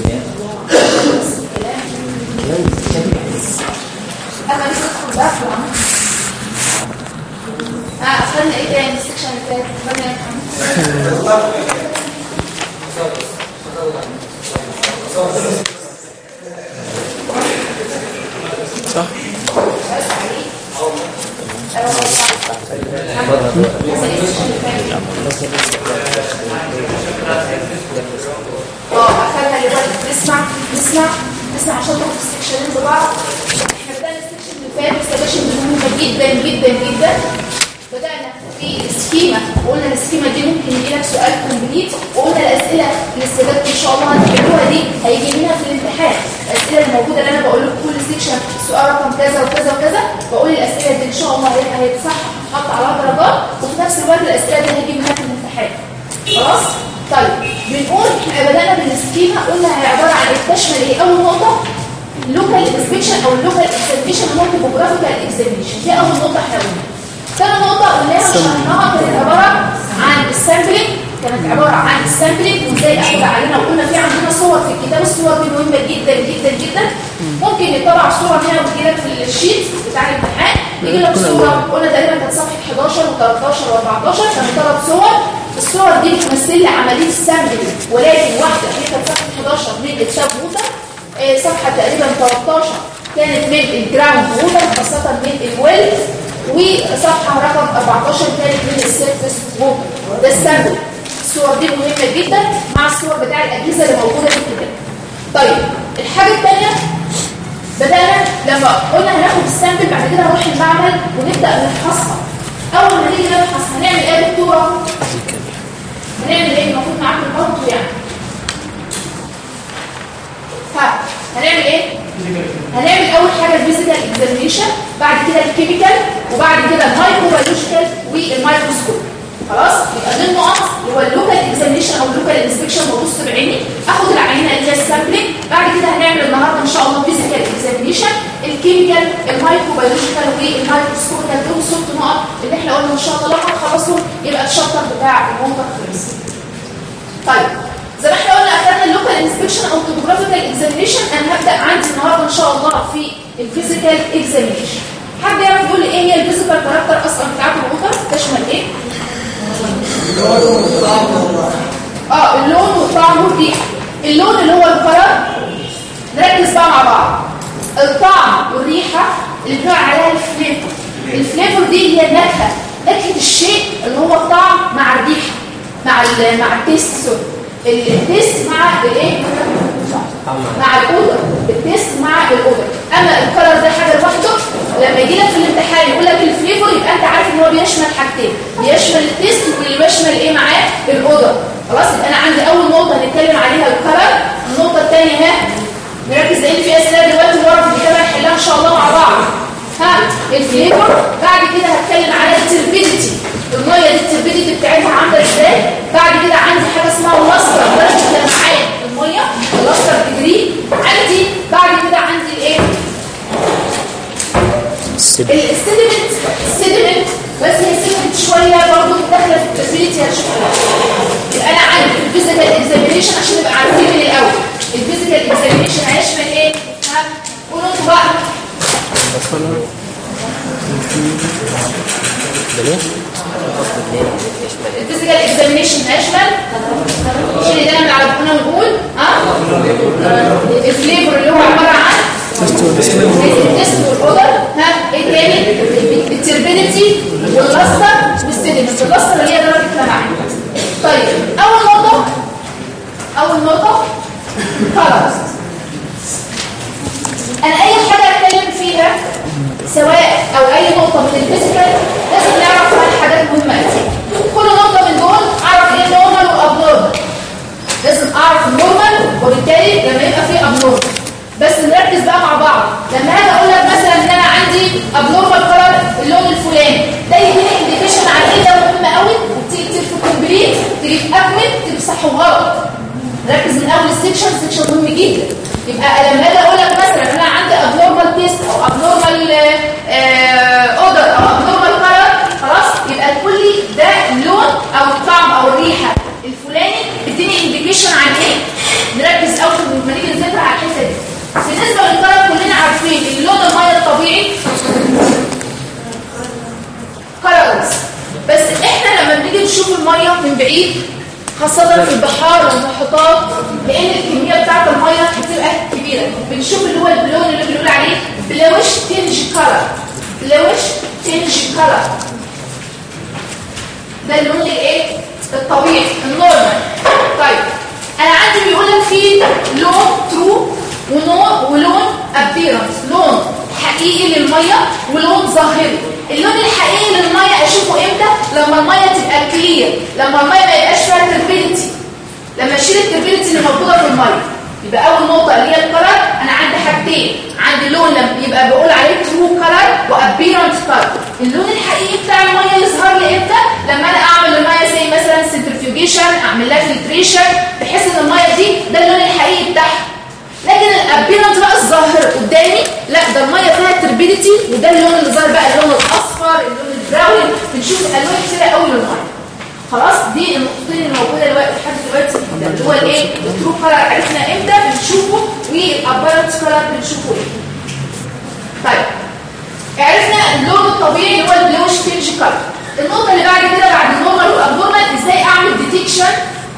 اما ندخل بقى في العمل. اخذنا ايه تاني السكشن اللي فات؟ اخذنا صح. اخذنا اللي هو نسمع عشان ناخد السكشنين ببعض. احنا بدأنا السكشن اللي فات السكشن مهمة جدا جدا جدا. بدأنا في سكيمة وقلنا السكيمة دي ممكن يجي لك سؤال كومبليت، وقلنا الأسئلة اللي استفدت إن شاء الله هتحلوها دي هيجي منها في الامتحان. الأسئلة الموجودة اللي أنا بقول لكم كل سكشن سؤال رقم كذا وكذا وكذا، بقول الأسئلة دي إن شاء الله هيتصح هتحط عليها درجات، وفي نفس الوقت الأسئلة دي هيجي منها في الامتحان. خلاص؟ طيب بنقول احنا بدأنا بالسكيمة، قلنا هي عبارة عن تشمل ايه؟ أول نقطة اللوكال انسبكشن أو اللوكال اكزامينشن والتوبوغرافيكال اكزامينشن، دي أول نقطة احنا قلنا. ثاني نقطة قلناها وشرحناها كانت عبارة عن السامبلينج، وازاي اخد علينا، وقلنا في عندنا صور في الكتاب. الصور دي مهمة جدا جدا جدا. ممكن يطلع صورة منها وتجيلك في الشيت بتاع الامتحان، يجي لك صورة قلنا تقريبا كانت صفحة 11 و13 و14 كانوا 3 صور. الصور دي بتمثل لي عملية السامبلينج، ولكن واحدة هي كانت صفحة 11 من السب ووتر، صفحة تقريبا 13 كانت من الجراوند ووتر خاصة من الويل، وصفحة رقم 14 كانت من السيرفس ووتر. ده السامبل. الصور دي مهمة جدا مع الصور بتاع الأجهزة اللي موجودة في الكتاب. طيب الحاجة الثانية بدأنا لما قلنا هناخد السامبل، بعد كده هنروح المعمل ونبدأ نفحصها. أول ما نيجي نفحص هنعمل إيه يا دكتورة؟ هنعمل إيه؟ المفروض معاكم برضه يعني. هنعمل إيه؟ هنعمل أول حاجة الفيزيكال اكزامينشن، بعد كده الكيميكال، وبعد كده المايكروبيولوجيكال والمايكروسكوب. خلاص؟ يبقى دي النقط اللي هو اللوكال اكزامينشن او اللوكال انسبكشن، ببص بعيني اخد العينه اللي هي السامبلينج. بعد كده هنعمل النهارده ان شاء الله فيزيكال اكزامينشن، الكيميكال، المايكروبيولوجيكال والمايكروسكوبيكال. دول 6 نقط اللي احنا قلنا ان شاء الله لما نخلصهم يبقى الشابتر بتاع المنطق خلص. طيب زي ما احنا قلنا اخذنا اللوكال انسبكشن او التوبوغرافيكال اكزامينشن. انا هبدا عندي النهارده ان شاء الله في الفيزيكال اكزامينشن. حد يعرف يقول لي ايه هي الفيزيكال كاركتر اصلا بتاعت الوتر؟ تشمل ايه؟ اللون والطعم والريحه. اللون اللي هو الكلر، نركز بقى مع بعض. الطعم والريحه اللي بنقول عليها الفليفر. الفليفر دي هي نكهه الشيء اللي هو الطعم مع الريحه مع التيست. التيست مع الايه؟ مع الاودر. التيست مع الاودر. اما الكلر ده حاجه لوحده. لما يجي لك في الامتحان يقول لك الفليفر، يبقى انت عارف ان هو بيشمل حاجتين، بيشمل التيست واللي بيشمل ايه معاه؟ الاودر. خلاص يبقى انا عندي اول نقطه هنتكلم عليها الكلر. النقطه الثانيه نركز لان في اسئله دلوقتي ورا في الكتاب هنحلها ان شاء الله مع بعض. الفليفر. بعد كده هتكلم على التربيديتي، الميه دي التربيديتي بتاعتها عامله ازاي. بعد كده عندي حاجه اسمها اللستر، درجه لمعان الميه، اللستر ديجري عندي. بعد كده عندي الايه؟ السيدمنت. بس هي سيدمنت شويه برضه داخله في التربيديتي هتشوفها. يبقى انا عندي الفيزيكال اكزامينشن عشان نبقى عارفين من الاول الفيزيكال اكزامينشن هيشمل ايه؟ قولوا انتوا بقى. الفيزيكال اكزامينشن هيشمل شيل ده من على بقنا ونقول الفليفر اللي هو عباره عن التست والاودر. ايه تاني؟ التربيديتي واللستر والسيدمنت. اللستر اللي هي درجه لمعان. طيب اول نقطه خلاص. انا اي حاجه اتكلم فيها سواء او اي نقطه من الفيزيكال لازم نعرف عنها حاجات مهمه كتير. كل نقطه من دول اعرف ايه نورمال وابنورمال. لازم اعرف النورمال، وبالتالي لما يبقى فيه ابنورمال. بس نركز بقى مع بعض. لما اجي اقول لك مثلا ان انا عندي ابنورمال كلر اللون الفلاني، ده يديني انديكيشن على ايه؟ ده مهم قوي. وبتيجي كتير في الكومبليت تيجي تكمل تبقى صح وغلط. ركز من اول السكشن مهم جدا. يبقى لما اجي اقول لك مثلا انا عندي ابنورمال تيست او ابنورمال اودر او ابنورمال كلر، خلاص يبقى تقول لي ده اللون او الطعم او الريحه الفلاني بتديني انديكيشن عن ايه. نركز قوي لما بعيد، خاصة في البحار والمحيطات، لأن الكمية بتاعت المية بتبقى كبيرة. بنشوف اللي هو اللون اللي بنقول عليه بلوش تنج كلر، بلوش تنج كلر، ده اللون الايه؟ الطبيعي النورمال. طيب انا عندي بيقول لك في لون ترو ولون ابيرنس، لون حقيقي للميه ولون ظاهري. اللون الحقيقي للميه اشوفه امتى؟ لما الميه تبقى كلير، لما الميه ما يبقاش فيها تربيلتي، لما اشيل التربيلتي اللي موجوده في الميه. يبقى اول نقطه اللي هي الكلر، انا عندي حاجتين، عندي لون لما يبقى بقول عليه ترو كلر وابيرنس كلر. اللون الحقيقي بتاع الميه يظهر لي امتى؟ لما انا اعمل الميه زي مثلا سنترفيوجيشن، اعمل لها فلتريشن بحيث ان الميه دي ده اللون الحقيقي بتاعها. لكن الابيرنس بقى الظاهر قدامي، لا ده الميه فيها تربيلتي، وده اللون اللي ظاهر بقى، اللون الاصفر، اللون البراون. بنشوف الوان كتيره قوي للميه. خلاص دي النقطتين اللي موجوده دلوقتي لحد دلوقتي، اللي هو الايه؟ الترو كلر عرفنا امتى بنشوفه، والابيرنس كلر بنشوفه ايه. طيب عرفنا اللون الطبيعي اللي هو البلوش تنج كلر. النقطه اللي بعد كده بعد النورمال والابنورمال، ازاي اعمل ديتكشن،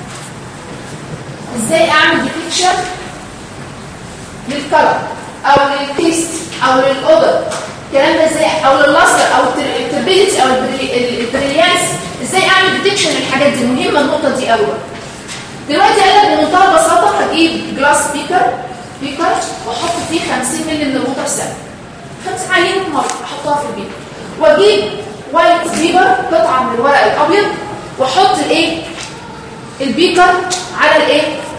ازاي اعمل ديتكشن للكلر او للتيست او للاودر، الكلام ده ازاي، او لللاستر او التربيليتي او البريليانس، ازاي اعمل ديتكشن للحاجات دي؟ مهمه النقطه دي قوي. دلوقتي قال لك بمنتهى البساطه هجيب جلاس بيكر واحط فيه 50 مللي من الووتر ساب، 5 عينين ميه احطها في البيكر، واجيب وايت بيبر قطعه من الورق الابيض واحط الايه؟ البيكر على الايه؟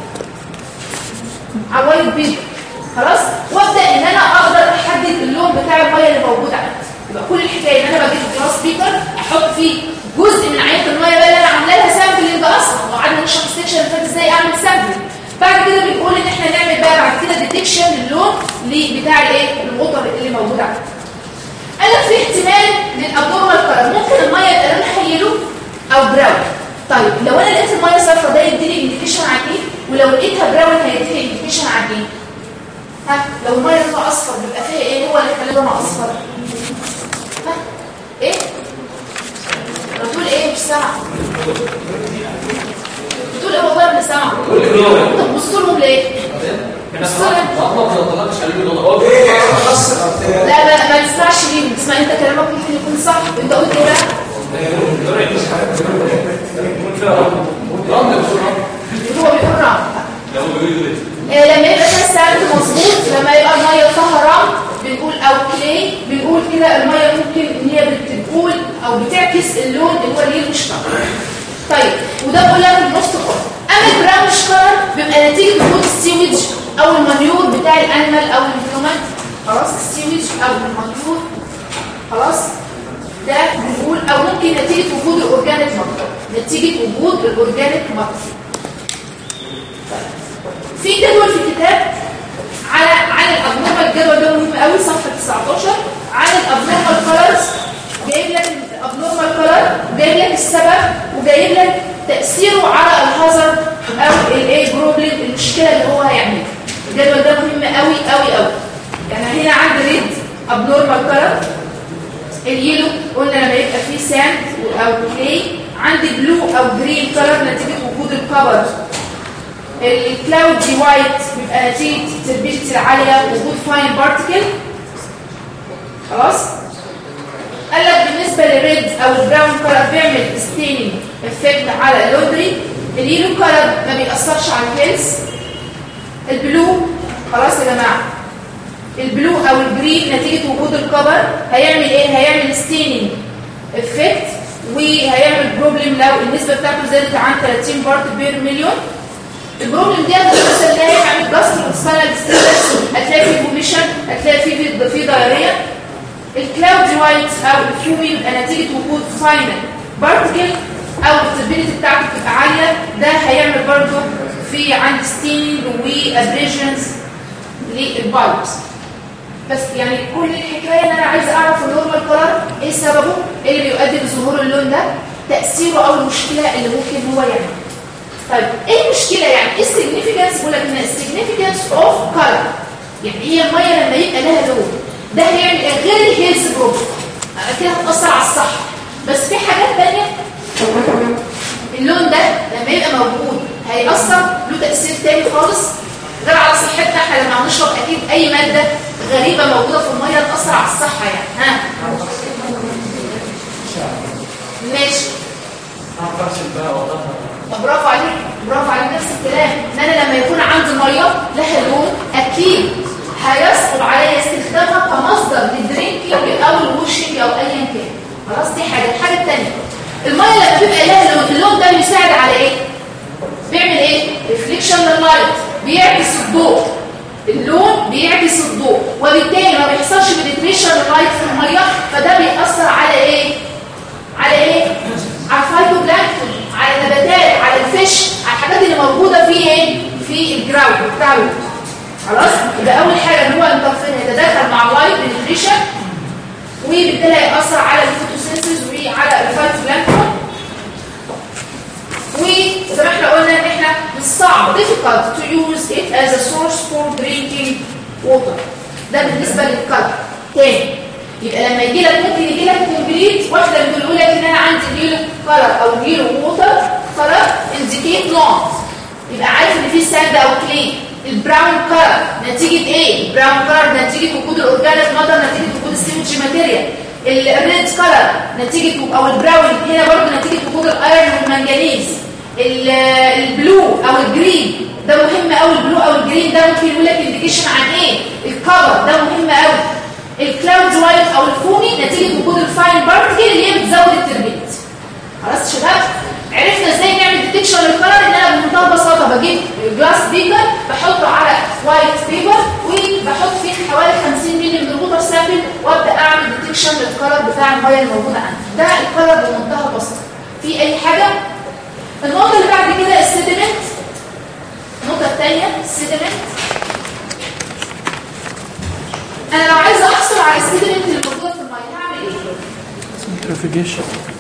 على الوايت بيبر. خلاص، وابدا ان انا اقدر احدد اللون بتاع الميه اللي موجوده عندي. يبقى كل الحكايه ان انا بجيب جلاس بيكر احط فيه جزء من عينه الميه بقى اللي انا عامله لها سامبلنج اصلا، وقعدنا نشرح السكشن اللي فات ازاي اعمل سامبلنج. بعد كده بنقول ان احنا نعمل بقى بعد كده ديتكشن للون بتاع الايه؟ القطر اللي موجود عندي. قال لك في احتمال للابنورمال كلر، ممكن الميه يبقى لونها يلو او براون. طيب لو انا لقيت الميه صفرا ده يديني انديكيشن عن ايه؟ ولو لقيتها براون هيديني انديكيشن عن ايه؟ ها لو الميه لونها اصفر بيبقى فيها ايه؟ هو اللي خلاه لونها اصفر. ها ايه؟ بتقول ايه؟ مش سامعه. بتقول ايه؟ والله مش سامعه. طب بصوا لهم ليه؟ لا ما تسمعش ليه، تسمع انت كلامك ممكن يكون صح. انت قلت ايه بقى؟ هو بيقول رام. لما يبقى ده السعر مظبوط، لما يبقى الميه فيها رام بنقول او كلي، بنقول كده الميه ممكن ان هي بتقول او بتعكس اللون اللي هو اليلوش كلر. طيب وده بقول لك النص كله. اما البراونش كلر بيبقى نتيجه وجود السيوج او المنيور بتاع الانيمال او الهيومن. خلاص السيوج او المنيور، خلاص ده بنقول، او ممكن نتيجه وجود الاورجانيك ماتر، نتيجه وجود الاورجانيك ماتر. في جدول في الكتاب عن الابنورمال، الجدول ده مهم قوي صفحه 19 عن الابنورمال كلرز، جايب لك الابنورمال كلر وجايب لك السبب وجايب لك تاثيره على الهازارد او الايه بروبلم، المشكله اللي هو هيعملها. الجدول ده مهم قوي قوي قوي. يعني هنا عندي ريد ابنورمال كلر، اليلو قلنا لما يبقى فيه ساند او كلي، عندي بلو او جرين كلر نتيجه وجود الكبر، الكلاودي وايت بيبقى نتيجه التربيلتي العاليه وجود فاين بارتيكل. خلاص قال لك بالنسبه للريد او البراون كلر بيعمل ستيننج افكت على اللودري، اليلو كلر ما بيأثرش على الهيلث، البلو خلاص يا جماعه، البلو او الجرين نتيجه وجود الكبر هيعمل ايه؟ هيعمل ستيننج افكت وهيعمل بروبلم لو النسبه بتاعته زادت عن 30 بارت بير مليون. البروبلم دي مثلا اللي هيعمل جاستروسباينال ديستريس، هتلاقي فيه بوميشن، هتلاقي فيه دايريا. الكلاودي وايت او الفيومي يبقى نتيجه وجود فاينل بارتيكل او الستابيليتي بتاعته بتبقى عاليه، ده هيعمل برضه في عند ستينج وابريجنز للبايبس. بس يعني كل الحكايه ان انا عايزه اعرف النورمال كلر ايه سببه، ايه اللي بيؤدي لظهور اللون ده، تاثيره او المشكله اللي ممكن هو يعملها. طيب ايه المشكله؟ يعني ايه السيجنيفيكانس؟ بقول لك ان السيجنيفيكانس اوف كلر، يعني هي الميه لما يبقى لها لون ده هيعمل غير الهيلث بروبلم كده هتاثر على الصحه. بس في حاجات ثانيه اللون ده لما يبقى موجود هيأثر له تأثير تاني خالص غير على صحتنا. احنا لما هنشرب اكيد اي ماده غريبه موجوده في الميه تأثر على الصحه يعني. ها ماشي. برافو عليك، برافو عليك، نفس الكلام. ان انا لما يكون عندي ميه لها لون اكيد هيصعب عليا استخدامها كمصدر للدرينكينج او الوشنج او ايا كان. خلاص دي حاجه. الحاجه الثانيه الميه لما بيبقى لها لون، اللون ده بيساعد على ايه؟ بيعمل ايه؟ ريفليكشن لللايت، بيعكس الضوء. اللون بيعكس الضوء وبالتالي ما بيحصلش بنتريشن لللايت في الميه، فده بيأثر على ايه؟ على ايه؟ على الفايتوبلانكتون، على النباتات، على الفيش، على الحاجات اللي موجوده في ايه؟ في الجراوند بتاعه. خلاص؟ يبقى اول حاجه ان هو انترفير يتدخل مع اللايت بنتريشن وبالتالي هيأثر على الفوتوسينثيز وعلى الفايتوبلانكتون. وزي ما احنا قلنا ان احنا صعب difficult to use it as a source for drinking water. ده بالنسبه للكلر. تاني يبقى لما يجي لك ممكن يجي لك كومبليت واحده بتقول لك ان انا عندي يلو كلر او يلو ووتر كلر انديكيت نوت، يبقى عارف ان في ساند او كلين. البراون كلر نتيجه ايه؟ البراون كلر نتيجه وجود الاورجانيك ماتر، نتيجه وجود السيمتري ماتيريال. الريد كلر نتيجه او البراون هنا برضه نتيجه وجود الايرون والمنجنيز. البلو او الجرين ده مهم قوي. البلو او الجرين ده ممكن يقول لك انديكيشن عن ايه؟ الكفر ده مهم قوي. الكلاود وايت او الفومي نتيجه وجود الفاين بارتكل اللي هي بتزود التربيت. خلاص يا شباب عرفنا ازاي نعمل ديتكشن للكلر. ان انا بمنتهى البساطه بجيب جلاس بيكر بحطه على وايت بيبر وبحط فيه حوالي 50 مللي من الووتر سامبل وابدا اعمل ديتكشن للكلر بتاع الميه الموجوده عندي. ده الكلر بمنتهى البساطه. في اي حاجه؟ النقطه اللي بعد كده السيدمنت. النقطه الثانيه السيدمنت. انا لو عايزه احصل على السيدمنت اللي موجوده في الميه هعمل ايه؟ سنترفيوجيشن.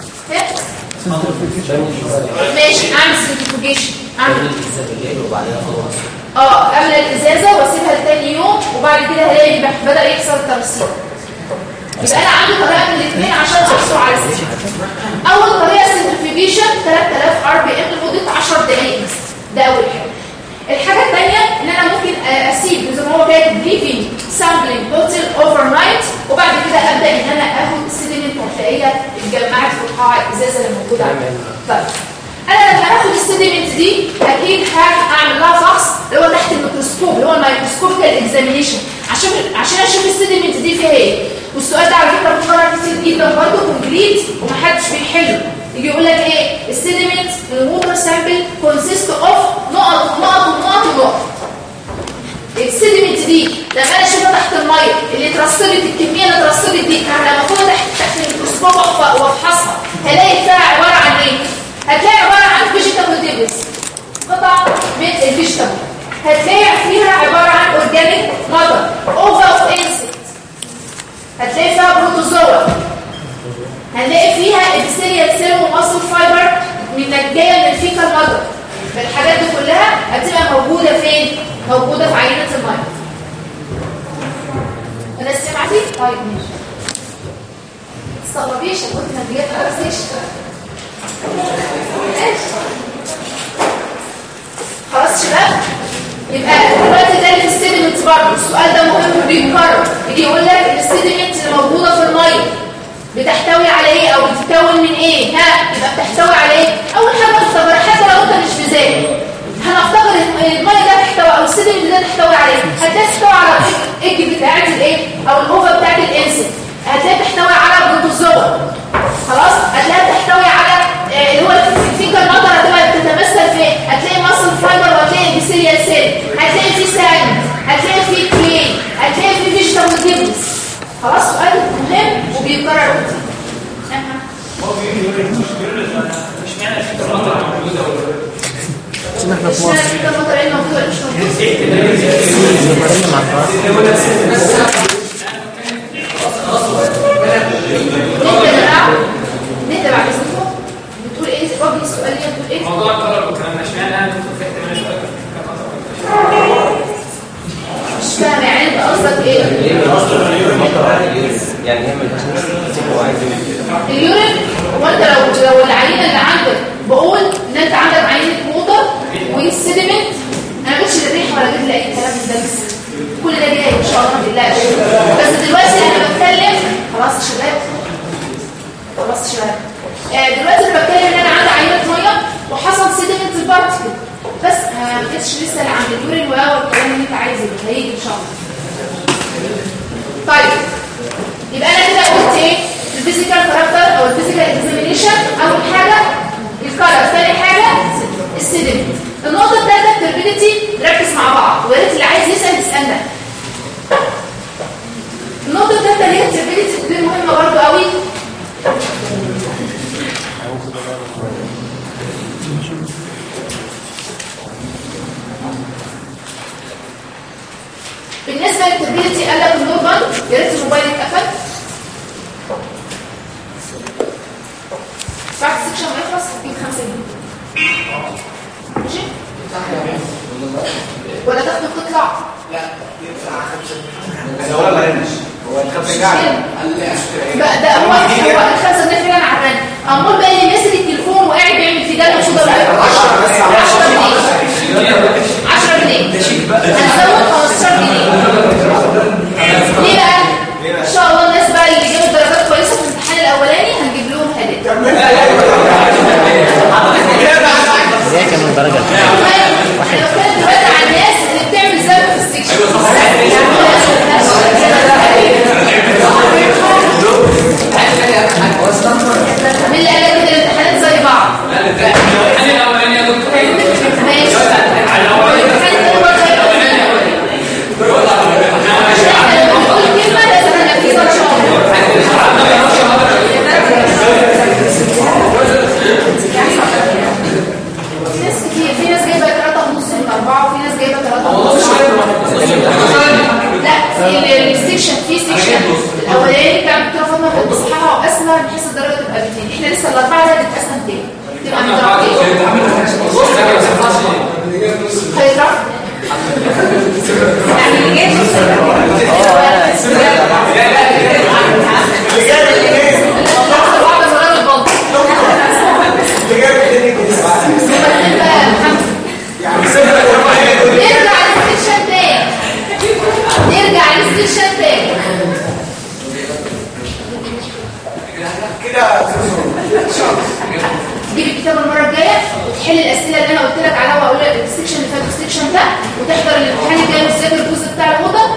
ماشي اعمل سنترفيوجيشن. اعمل وبعدين املى الازازه واسيبها لتاني يوم وبعد كده هلاقي بدا يحصل ترسيب. يبقى انا عندي طريقه من الاثنين عشان احصل على السيدمنت. اول طريقه سنترفيوجيشن 3000 ار بي ام لمده 10 دقائق بس. ده اول حاجه. الحاجه الثانيه ان انا ممكن اسيب زي ما هو كاتب بريفنج سامبلينج بوتل اوفر نايت وبعد كده ابدا ان انا اخد السيدمنت وتلاقيها اتجمعت في القاع الازازه اللي موجوده عندي. طيب انا لما هاخد السيدمنت دي اكيد هعمل لها فحص اللي هو تحت الميكروسكوب اللي هو الميكروسكوبيكال اكزامينيشن عشان اشوف السيدمنت دي فيها ايه. والسؤال ده على فكره بيتكرر كتير جدا برضه كومبليت ومحدش بيحله. يجي يقول لك ايه؟ السيدمنت الووتر سامبل كونسيست اوف نقط ونقط ونقط ونقط. السيدمنت دي لما انا اشوفها تحت الميه اللي اترسبت الكميه اللي اترسبت دي لما اخدها تحت الميكروسكوب وافحصها هلاقي فيها عباره عن ايه؟ هتلاقي عباره عن فيجيتابل ديبس، قطع من الفيجيتابل. هتلاقي فيها عباره عن اورجانيك ماتر، اوفا اوف انسكت. هتلاقي فيها بروتوزوا. هنلاقي فيها ابيثيليال سيل وماسل فايبر من جايه من الفيكال ماتر. فالحاجات دي كلها هتبقى موجوده فين؟ موجوده في عينه الميه. انا سمعتي؟ طيب ماشي. استغربيش قلت نتيجه ارسيش. خلاص شباب؟ يبقى دلوقتي ده في السيدمنت برضه السؤال ده مهم وبيتكرر. يجي يقول لك السيدمنت اللي موجوده في الميه بتحتوي على ايه او بتتكون من ايه؟ يبقى بتحتوي على ايه؟ اول حاجه افتكر حتى لو انت مش مذاكر هنفتكر الميه ده تحتوي او السيدمنت ده تحتوي على ايه؟ هتلاقي تحتوي على الايج بتاعت الايه؟ او الاوفا بتاعت الانسكت. هتلاقي تحتوي على بروتوزوا. خلاص؟ هتلاقي تحتوي على اللي هو الفيكال ماتر هتبقى بتتمثل في هتلاقي ماسل فايبر وهتلاقي ابيثيليال سيل، هتلاقي في ساند، هتلاقي في كلين، هتلاقي في فيجيتابل ديبس. خلاص سؤال مهم وبيتكرر كتير. مش معنى الفكره موجوده عشان احنا في مصر نتبع بسيطه بتقول ايه؟ راجل السؤال اللي بتقول ايه؟ موضوع الطلب والكلام مش معنى انا كنت في احتمال مش فاهم يعني انت قصدك ايه؟ يعني هي مش هو عايز اليورين هو انت لو العينه اللي عندك بقول ان انت عندك عينه ووتر والسيدمنت. انا ما جبتش الريحه ولا جبت اي كلام من ده، بس كل ده جاي ان شاء الله ما تقلقش. بس دلوقتي انا بتكلم خلاص يا شباب، خلاص يا شباب. دلوقتي انا بتكلم ان انا عندي عينه ميه وحصل سيدمنت البارتكل، بس ما جبتش لسه اللي عند اليورين والكلام اللي انت عايزه هيجي ان شاء الله. طيب يبقى انا كده قلت ايه؟ الفيزيكال كاركتر او الفيزيكال اكزامينيشن. اول حاجه الكلر، ثاني حاجه السيدمنت. النقطه الثالثه التربيديتي. نركز مع بعض ويا ريت اللي عايز يسال يسالنا. النقطه الثالثه اللي هي التربيديتي، دي مهمه برضو قوي. بالنسبه للتربيديتي قال لك النورمال، يا ريت الموبايل يتقفل بعد السكشن ما يخلص هديك 5 جنيه. ماشي؟ ولا تاخد تطلع؟ لا يدفع 5 جنيه. انا ولا ما رنش هو ال5 جنيه قال لي بقى ده هو ال5 جنيه فعلا عراني. امال بقى اللي ماسك التليفون وقاعد بيعمل في ده مش ده 10 جنيه هنزود 15 جنيه. ليه بقى؟ ان شاء الله الناس بقى اللي جابوا درجات كويسه في الامتحان الاولاني هنجيب لهم هديه. ازاي كانوا الدرجه واحد دلوقتي على الناس اللي بتعمل زي في السكشن. مين اللي قال لك كده الامتحانات زي بعض؟ الامتحان الاولاني يا دكتور ماشي. في ناس جايبه 3.5 من 4 وفي ناس جايبه 3.5. لا السكشن في سكشن الاولاني بتاع الدكتوره فاطمه بتصححها وقسمها بحيث الدرجه تبقى 200. احنا لسه الاربعه ده هتتقسم تاني تبقى من درجتين. هيطرح يعني اللي جاي نرجع للسكشن تاني كده. تجيب الكتاب المره الجايه وتحل الاسئله اللي انا قلت لك عليها واقول لك السكشن اللي فات والسكشن ده، وتحضر الامتحان الجاي وتذاكر الجزء بتاع الاوضه.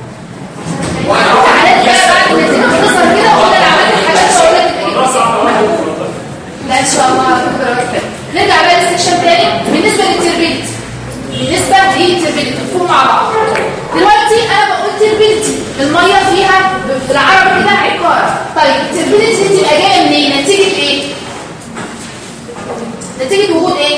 تعالى بقى بعد النتيجه بتظهر كده واقول انا عملت الحاجات واقول لك لا ان شاء الله هتقدر. نرجع بقى للسكشن تاني. بالنسبه للتربيلتي، بالنسبه للتربيلتي نفهم مع بعض. دلوقتي انا بقول تربيلتي الميه فيها بالعربي كده عقاره. طيب التربيلتي دي تبقى جايه منين؟ نتيجه ايه؟ نتيجه وجود ايه؟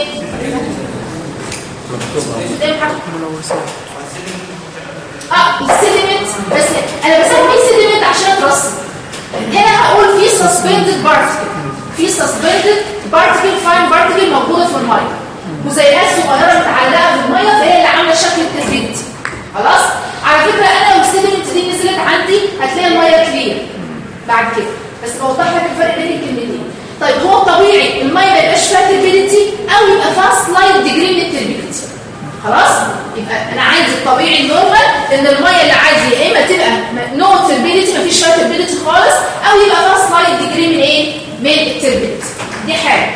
السيدمنت. بس انا بسميه سيدمنت عشان اترسب. هنا هقول في سسبندد بارتكل، في سسبندد بارتكل فاين بارتكل موجوده في الميه وزيها صغيره متعلقه في الميه، فهي اللي عامله شكل التربيلتي. خلاص؟ على فكره انا والسيدمنت دي نزلت عندي هتلاقي الميه كلير بعد كده، بس بوضح لك الفرق بين الكلمتين. طيب هو طبيعي الميه ما يبقاش فيها تربيلتي او يبقى فيها سلايد ديجري من التربيلتي. خلاص؟ يبقى انا عايز الطبيعي النورمال ان الميه اللي عندي يا اما تبقى نو تربيلتي ما فيش فيها تربيلتي خالص، او يبقى فيها سلايد ديجري من ايه؟ من التربيلتي. دي حاجه.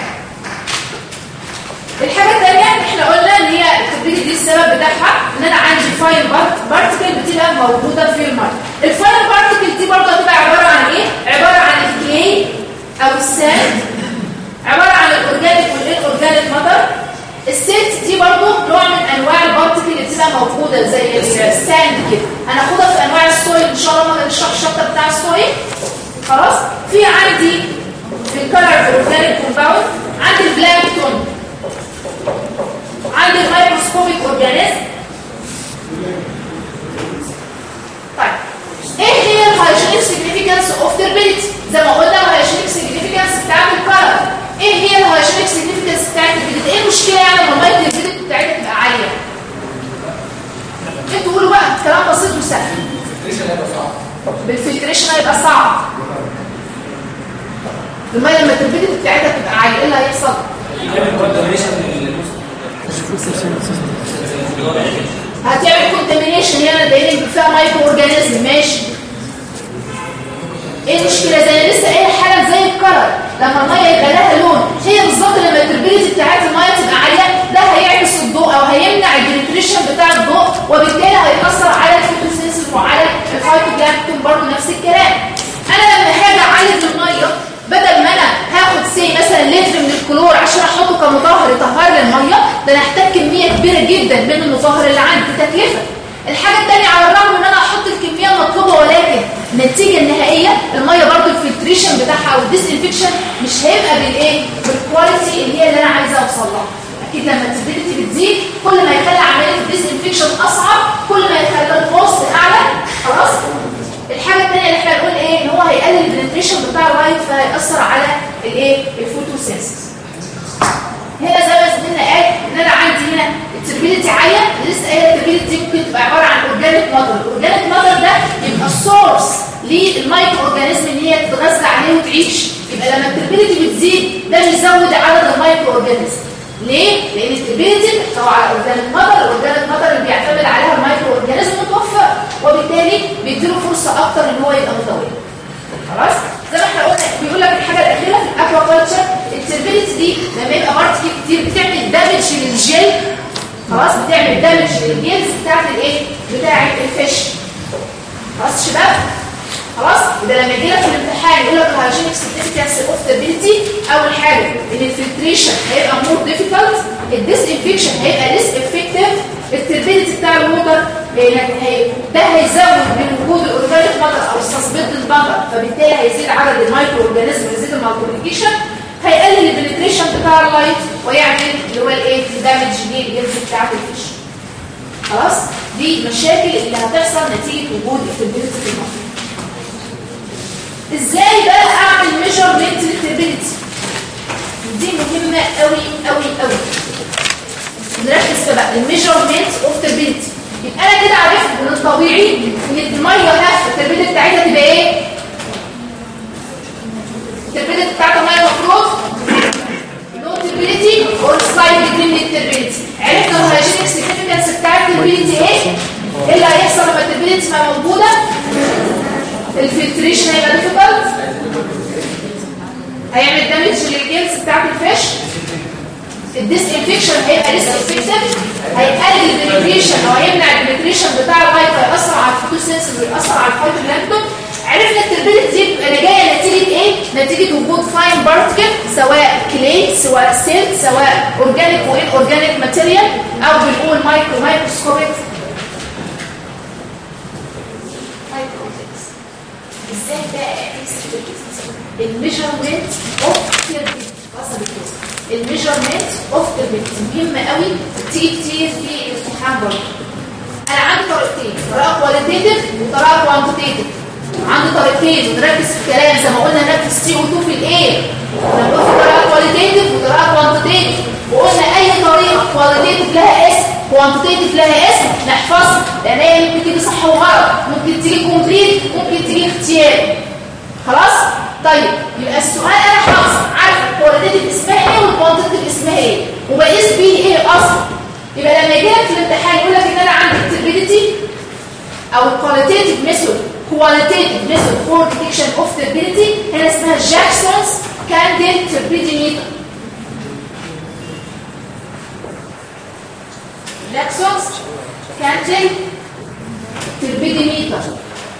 الحاجه الثانيه احنا قلنا ان هي التربيلتي دي السبب بتاعها ان انا عندي فاين بارتكل بتبقى موجوده في الميه. الفاين بارتكل دي برضه هتبقى عباره عن ايه؟ عباره عن الكلي او الساند، عباره عن الاورجانيك والاورجانيك ماتر. السيلز دي برضه نوع من انواع البارتكل اللي بتبقى موجوده زي الساند كده. هناخدها في انواع السويل ان شاء الله لما نشرح الشابتر بتاع السويل. خلاص؟ في عندي في الكلر في الاورجانيك كومباوند عندي البلانكتون، عندي الميكروسكوبيك اورجانيزم. طيب ايه هي الهايجينيك سيجنيفيكانس اوف تربيلتي؟ زي ما قلنا الهايجينيك سيجنيفيكانس بتاعت الكلر. ايه هي الهايجينيك سيجنيفيكانس بتاعت التربيلتي؟ ايه المشكله يعني لما ميه التربيلتي بتاعتها تبقى عاليه؟ انتوا قولوا بقى كلام بسيط وسهل. بالفلتريشن هيبقى صعب. الميه لما التربيلتي بتاعتها تبقى عاليه ايه اللي هيحصل؟ هتعمل كونتامينيشن هنا لان فيها مايكرو اورجانيزم. ماشي، ايه المشكله؟ زي لسه اي حاجه زي الكلر، لما الميه يبقى لها لون هي بالظبط لما التربيليتي بتاعت الميه تبقى عاليه، ده هيعكس الضوء او هيمنع البنتريشن بتاع الضوء، وبالتالي هيأثر على الفوتوسينثيسيس وعلى الفايتوبلانكتون برضه نفس الكلام. انا لما هاجي اعالج الميه بدل ما انا هاخد مثلا لتر من الكلور عشان احطه كمطهر يطهر لي الميه، ده انا هحتاج كميه كبيره جدا من المطهر اللي عندي، تكلفه. الحاجه الثانيه على الرغم ان انا احط الكميه المطلوبه، ولكن النتيجه النهائيه الميه برضه الفلتريشن بتاعها او الديسانفكشن مش هيبقى بالايه؟ بالكواليتي اللي هي اللي انا عايزه اوصل لها. اكيد لما التربيليتي بتزيد كل ما يخلي عمليه الديسانفكشن اصعب، كل ما يخلي الكوست اعلى. خلاص. الحاجه الثانيه اللي احنا بنقول ايه؟ ان هو هيقلل البنتريشن بتاع اللايت، فهيأثر على الايه؟ الفوتوسينثيسيس. هنا زي ما زميلنا قال ان انا عندي هنا التربيليتي عاليه، لسه قايله التربيليتي دي ممكن تبقى عباره عن اورجانيك ماتر. الاورجانيك ماتر ده يبقى السورس للمايكرو اورجانيزم ان هي تتغذى عليه وتعيش. يبقى لما التربيليتي بتزيد ده بيزود عدد المايكرو اورجانيزم. ليه؟ لان التربيليتي بتحتوي على اورجانيك ماتر، الاورجانيك ماتر اللي بيعتمد عليها المايكرو اورجانيزم متوفر، وبالتالي بيديله فرصه اكتر ان هو يبقى متوازن. خلاص؟ زي ما احنا قلنا بيقول لك الحاجه الاخيره في الاكواكلتشر، التربيليتي دي لما يبقى بارتكل كتير بتعمل دامج للجل. خلاص، بتعمل دامج للجلز بتاعت الايه؟ بتاعت الفيش. خلاص شباب؟ خلاص؟ يبقى لما يجي لك في الامتحان يقول لك الهايجينيك سيرتيفيكتس اوف تربيليتي، اول حاجه ان الفلتريشن هيبقى مور ديفيكالت، الديسانفكشن هيبقى ليس افكتيف، التربيليتي بتاع الووتر ده هيزود من وجود الاورجانيك ماتر او السسبندد ماتر، فبالتالي هيزيد عدد المايكرو اورجانيزم ويزيد المالتيبليكيشن، هيقلل البنتريشن بتاع اللايت ويعمل اللي هو الايه؟ دامج للجلد بتاعت الفيش. خلاص؟ دي مشاكل اللي هتحصل نتيجه وجود التربيليتي في الميه. ازاي بقى اعمل ميجرمنت للتربيليتي؟ دي مهمه قوي قوي قوي. نركز بقى الميجرمنت اوف تربيليتي. يبقى انا كده عرفت من الطبيعي ان الميه هافه التربيليتي بتاعتها تبقى ايه؟ التربيليتي بتاعت الميه المفروض لو تربيليتي اور سلايد ديجري من التربيليتي. عرفنا الهايجينيك سيجنيفيكانس بتاع التربيليتي ايه؟ ايه اللي هيحصل لما التربيليتي تبقى موجوده؟ الفلتريشن هيبقى ديفيكالت، هيعمل دامج للجلز بتاعت الفيش، الديسانفكشن هيبقى لسه افكتيف، هيقلل البنتريشن او هيمنع البنتريشن بتاع اللايت، هيأثر على الفوتوسينثيسيس ويأثر على الفايتوبلانكتون. عرفنا التربيليتي دي بتبقى جايه نتيجه ايه؟ نتيجه وجود فاين بارتكل سواء كلي سواء سيل سواء اورجانيك وان اورجانيك ماتيريال او بنقول مايكروسكوبيك. ازاي بقى الميجرمنت اوف تربيليتي؟ الميجرمنت اوف تربيليتي مهمه قوي، بتيجي كتير في الامتحان برضه. انا عندي طريقتين، طريقه كواليتيتيف وطريقه كوانتيتيف. عندي طريقتين ونركز في الكلام زي ما قلنا نركز CO2 في الايه. بنقول في طريقه كواليتيتيف وطريقه كوانتيتيف، وقلنا اي طريقه كواليتيتيف لها اسم كوانتيتيف لها اسم نحفظها، لان هي ممكن تيجي صح وغلط، ممكن تيجي كومبليت، ممكن تيجي اختياري. خلاص؟ طيب يبقى السؤال انا حافظه عارفه الكواليتيف اسمها ايه والكوانتيتيف اسمها ايه وبقيس بيه ايه اصلا. يبقى لما يجي لك في الامتحان يقول لك ان انا عندي التربيليتي او الكواليتيف ميثود qualitative method for detection of turbidity هنا اسمها جاكسونز كاندل turbidimeter. جاكسونز كاندل turbidimeter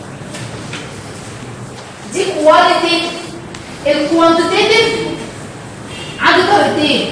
دي qualitative. الكوانتيتيف عندي طريقتين.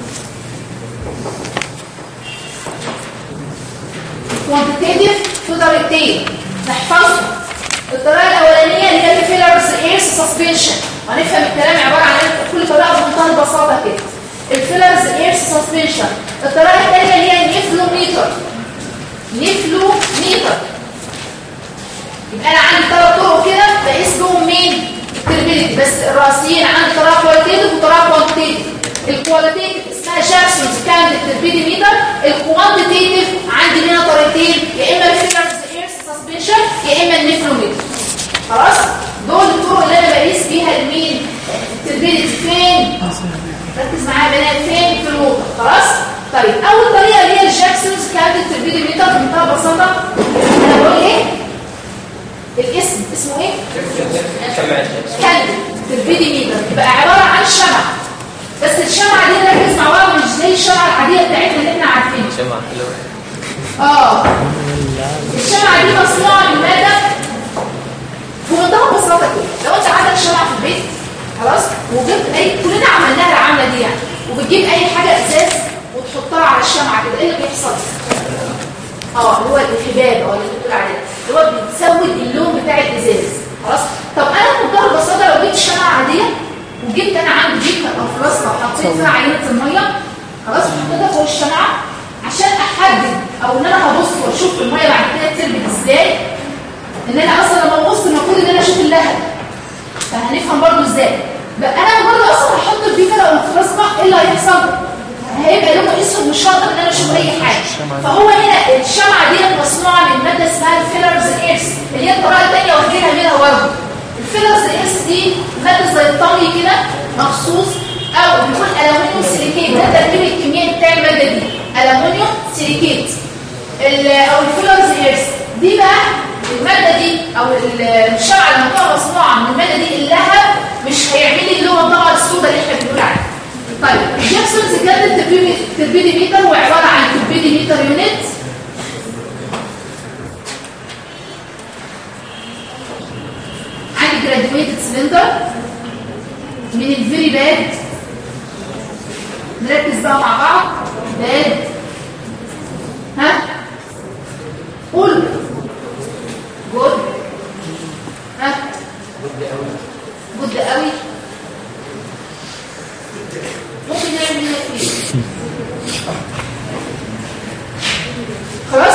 quantitative في طريقتين نحفظهم. الطريقه الاولانيه اللي هي الفيلرز ايرس سسبنشن، هنفهم الكلام عباره عن كل طريقه بمنتهى البساطه كده. الفيلرز ايرس سسبنشن. الطريقه الثانيه اللي هي النيفلوميتر. نيفلوميتر. يبقى انا عندي ثلاث طرق كده بقيس بهم مين؟ التربيليتي، بس الرئيسيين عندي طريقه كواليتيف وطريقه كوانتيتيف. الكواليتيف اسمها جاكسونز كاندل تربيديميتر. الكوانتيتيف عندي هنا طريقتين، يا اما الفيلرز ايرس سسبنشن يا اما النيفلوميتر. خلاص؟ دول الطرق اللي انا بقيس بيها المين؟ التربيليتي فين؟ ركز معايا بنات فين في الووتر. خلاص. طيب اول طريقه اللي هي الجاكسونز كاندل تربيديميتر بمنتهى البساطه. انا بقول ايه الاسم اسمه ايه؟ كاندل تربيديميتر. يبقى عباره عن شمعه، بس الشمعه دي ركز مع بعض مش زي الشمعه العاديه بتاعتنا اللي احنا عارفينها. شمعة حلوة. الشمعه دي مصنوعه من ماده بمنتهى البساطه كده. لو انت عندك شمعه في البيت خلاص وجبت كلنا عملناها العمله دي يعني، وبتجيب اي حاجه ازاز وتحطها على الشمعه كده، ايه اللي بيحصل؟ اللي هو الحباب او اللي بتقول عليه اللي هو بتسود اللون بتاع الازاز. خلاص. طب انا بمنتهى البساطه لو جبت شمعه عاديه وجبت انا عندي جبنه او فلاسكه وحطيت فيها عينه الميه خلاص وحطيتها فوق الشمعه عشان احدد او ان انا هبص واشوف الميه بعد كده تربط ازاي، ان انا اصلا لما ابص المفروض ان انا اشوف اللهب، فهنفهم برضو ازاي. بقى انا مجرد اصلا هحط البيكر او الفلاسكه ايه اللي هيحصل؟ هيبقى لونه اسود مش هقدر ان انا اشوف اي حاجه. فهو هنا الشمعه دي مصنوعه من ماده اسمها الفيلرز ايرس اللي هي الطريقه الثانيه واخدينها منها برضه. الفيلرز ايرس دي ماده زي الطمي كده مخصوص، او بنقول الومنيوم سيليكيت. ده التركيب الكيميائي بتاع الماده دي الومنيوم سيليكيت او الفيلرز ايرس. دي بقى الماده دي او الشمعه لما تبقى مصنوعه من الماده دي اللهب مش هيعمل لي اللي هو الضغط السوداء اللي احنا بنقول عليه. طيب الجاكسونز كانت تربيديميتر وعباره عن تربيديميتر يونت عندي جراديويتد سلندر من الفيري باد. نركز بقى مع بعض. باد قول جود جود قوي. ممكن نعمل هنا ايه؟ خلاص.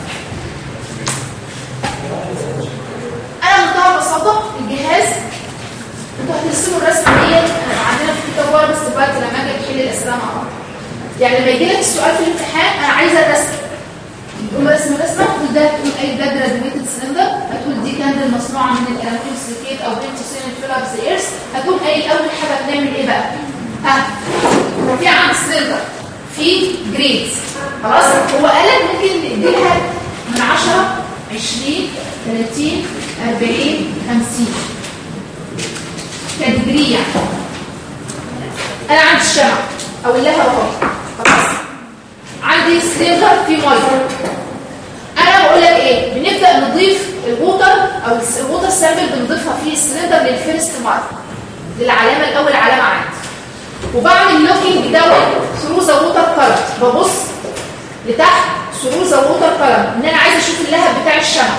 انا بمنتهى البساطه الجهاز انتوا هترسموا الرسمه دي عندنا في الكتاب ورا، بس دلوقتي لما اجي احل الاسئله مع بعض يعني لما يجي لك السؤال في الامتحان انا عايزه الرسم، تقوم رسم الرسمه تقول ده تقول اي ده جراديويتد سلندر، هتقول دي كاندل مصنوعه من الالومنيوم سيليكيت او بنتوسين فيلرز ايرس. هتقول اي اول حاجه بنعمل ايه بقى؟ في عند السلندر في جريدز. خلاص. هو قال لك ممكن نديها من 10 20 30 40 50 كاتيجوري يعني. انا عندي الشمع او اللهب اهو. خلاص. عندي سلندر في ميه. انا بقول لك ايه؟ بنبدا نضيف الووتر او الووتر سامبل بنضيفها في السلندر للفيرست مارك للعلامه الاول علامه عندي، وبعمل لوكينج داون ثرو ذا ووتر كارت. ببص لتحت ثرو ذا ووتر كارت ان انا عايز اشوف اللهب بتاع الشمع.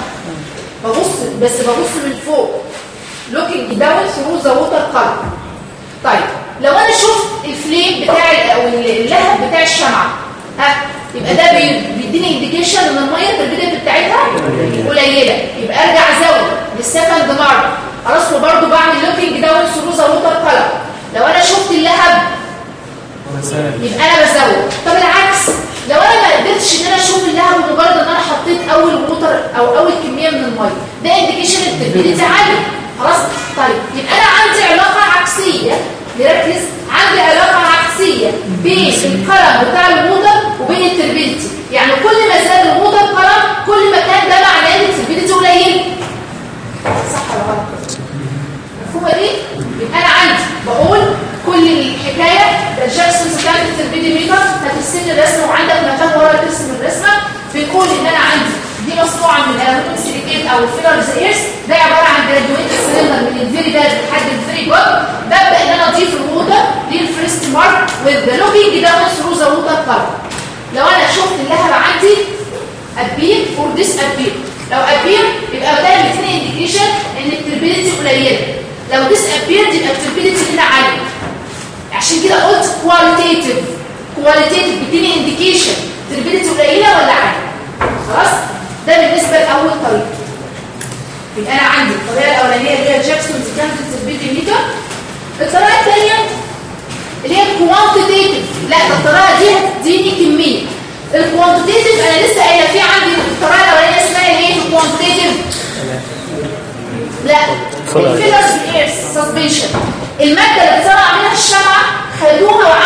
ببص من فوق لوكينج داون ثرو ذا ووتر كارت. طيب لو انا شفت الفليم بتاع او اللهب بتاع الشمعه يبقى ده بيديني انديكيشن ان الميه التربيديه بتاعتها قليله، يبقى ارجع ازود للسكند مره. خلاص. وبرده بعمل لوكينج داون ثرو ذا ووتر كارت. لو انا شفت اللهب يبقى انا بزود. طب العكس لو انا ما قدرتش ان انا اشوف اللهب مجرد ان انا حطيت اول ووتر او اول كميه من الميه، ده انديكيشن التربيديتي عاليه. خلاص. طيب يبقى انا عندي علاقه عكسيه. نركز. عندي علاقه عكسيه بين القلم بتاع الووتر وبين التربيديتي. يعني كل ما زاد الووتر قلم كل ما كان ده معناه ان التربيديتي قليله. صح ولا غلط؟ المفهومه دي؟ يبقى انا عندي بقول كل الحكايه ده الجاكسونز كانت التربيديميتر. هترسم لي الرسمه وعندك مكان ورا ترسم الرسمه. بنقول ان انا عندي دي مصنوعه من الالومنيوم سيليكيت او الفيلرز ايرس. ده عباره عن جراديويتد سلندر من الفيري باد لحد الفيري جود. ببدا ان انا اضيف الووتر للفيرست مارك وذ لوكينج داون ثرو ذا ووتر كارت. لو انا شفت اللهب عندي ابير اور ديس ابير. لو ابير يبقى ده بيديني انديكيشن ان التربيديتي قليله. لو ديس ابير يبقى التربيديتي هنا عاليه. عشان كده قلت كواليتيتيف بيديني انديكيشن التربيديتي قليله ولا عاليه. خلاص. ده بالنسبه لاول طريقه. يبقى انا عندي الطريقه الاولانيه اللي هي جاكسونز كاندل تربيديميتر. الطريقه الثانيه اللي هي الكوانتيتيف. لا ده الطريقه دي هتديني كميه. الكوانتيتيف انا لسه قايله في عندي الطريقه الاولانيه اسمها ايه في الكوانتيتيف؟ لا الفيلرز ايرس سسبنشن. الماده اللي بتصنع منها الشمعه خدوها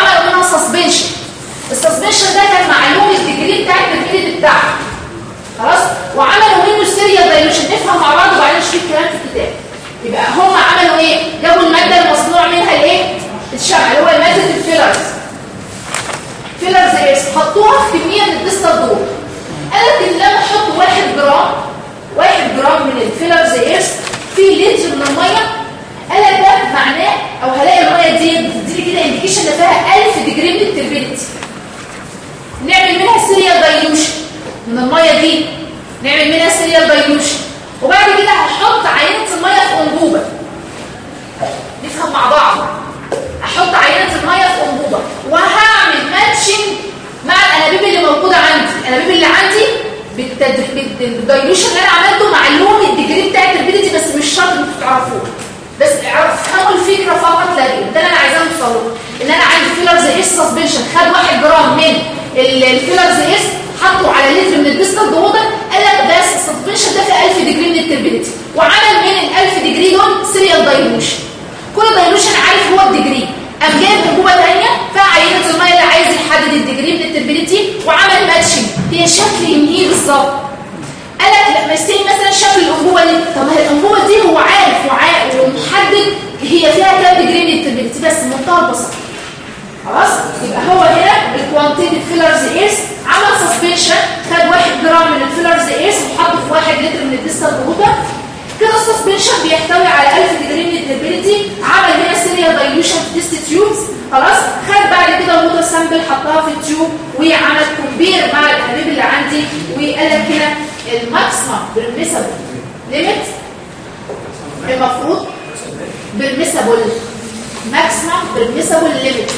دايلوشن نفهم مع بعض وبعدين نشوف الكلام في الكتاب. يبقى هم عملوا ايه؟ جابوا الماده المصنوع منها الايه؟ الشمع اللي هو ماده الفيلرز. فيلرز ايه؟ حطوها في كميه من الديستال دور. قالت ان لما احط 1 جرام من الفيلرز ايه في لتر من الميه، قالت ده معناه او هلاقي الميه دي بتديلي كده انديكيشن ان فيها 1000 ديجري من التربيليتي. نعمل منها سيريال دايلوشن من الميه دي، نعمل منها سيريال دايلوشن، وبعد كده هحط عينه الميه في انبوبه. نفهم مع بعض. احط عينه الميه في انبوبه وهعمل ماتشنج مع الانابيب اللي موجوده عندي. الانابيب اللي عندي بالدايلوشن اللي انا عملته معلوم الديجري بتاع التربيليتي، بس مش شرط انكم تعرفوه، بس افهموا الفكره فقط لا غير. ده اللي انا عايزاه توصلوا ان انا عندي فيلرز اس سسبنشن خد 1 جرام من الفيلرز اس حطوا على لتر من الديستال ووتر، قال لك ده السسبنشن ده فيه 1000 ديجري من التربيليتي، وعمل من ال 1000 ديجري دول سيريال دايلوشن. كل دايلوشن عارف هو الديجري، قام جايب انبوبه ثانيه فيها عينه الميه اللي عايز يحدد الديجري من التربيليتي وعمل ماتشنج. هي شكل يمين بالظبط. قال لك لما يستوي مثلا شكل الانبوبه دي، طب ما هي الانبوبه دي هو عارف ومحدد هي فيها كام ديجري من التربيليتي، بس بمنتهى البساطه. خلاص؟ يبقى هو هنا الكوانتيتي فيلرز ايس عمل سسبنشن، خد 1 جرام من الفيلرز ايس وحطه في 1 لتر من الديستال ووتر. كده السسبنشن بيحتوي على 1000 ديجري من التربيليتي، عمل هنا سيريال دايلوشن في تيست تيوبز. خلاص؟ خد بعد كده الووتر سامبل حطها في التيوب وعمل كومبير مع الانابيب اللي عندي، وقال لك هنا الماكسيمم بيرميسبل ليميت المفروض بيرميسبل ماكسيمم بيرميسبل ليميت.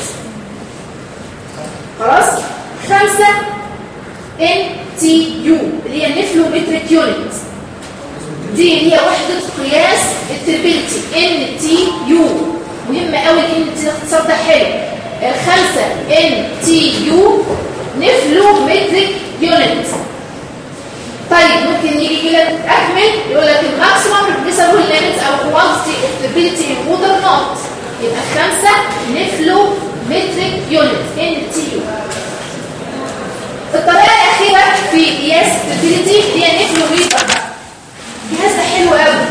خلاص 5 NTU اللي هي نفلومتريك يونت، دي اللي هي وحده قياس التربيليتي. NTU مهم قوي ان الاختصار ده حلو. 5 NTU نفلومتريك يونت. طيب ممكن نيجي كده نكمل يقول لك الماكسيمم بيرميسبل ليميت او كوانتيتي اوف تربيليتي ان ووتر نوت، يبقى 5 نفلومتريك يونت NTU. الطريقه الاخيره في قياس التربيليتي هي نفلوميتر. بقى الجهاز ده حلو قوي،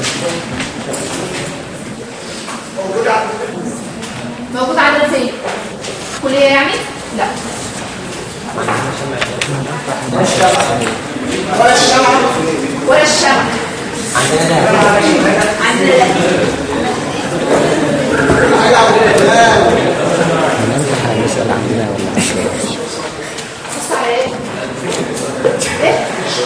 موجود عندنا فين؟ كليه يعني؟ لا ولا الشمع ولا الشمع عندنا بص على ايه؟ ايه؟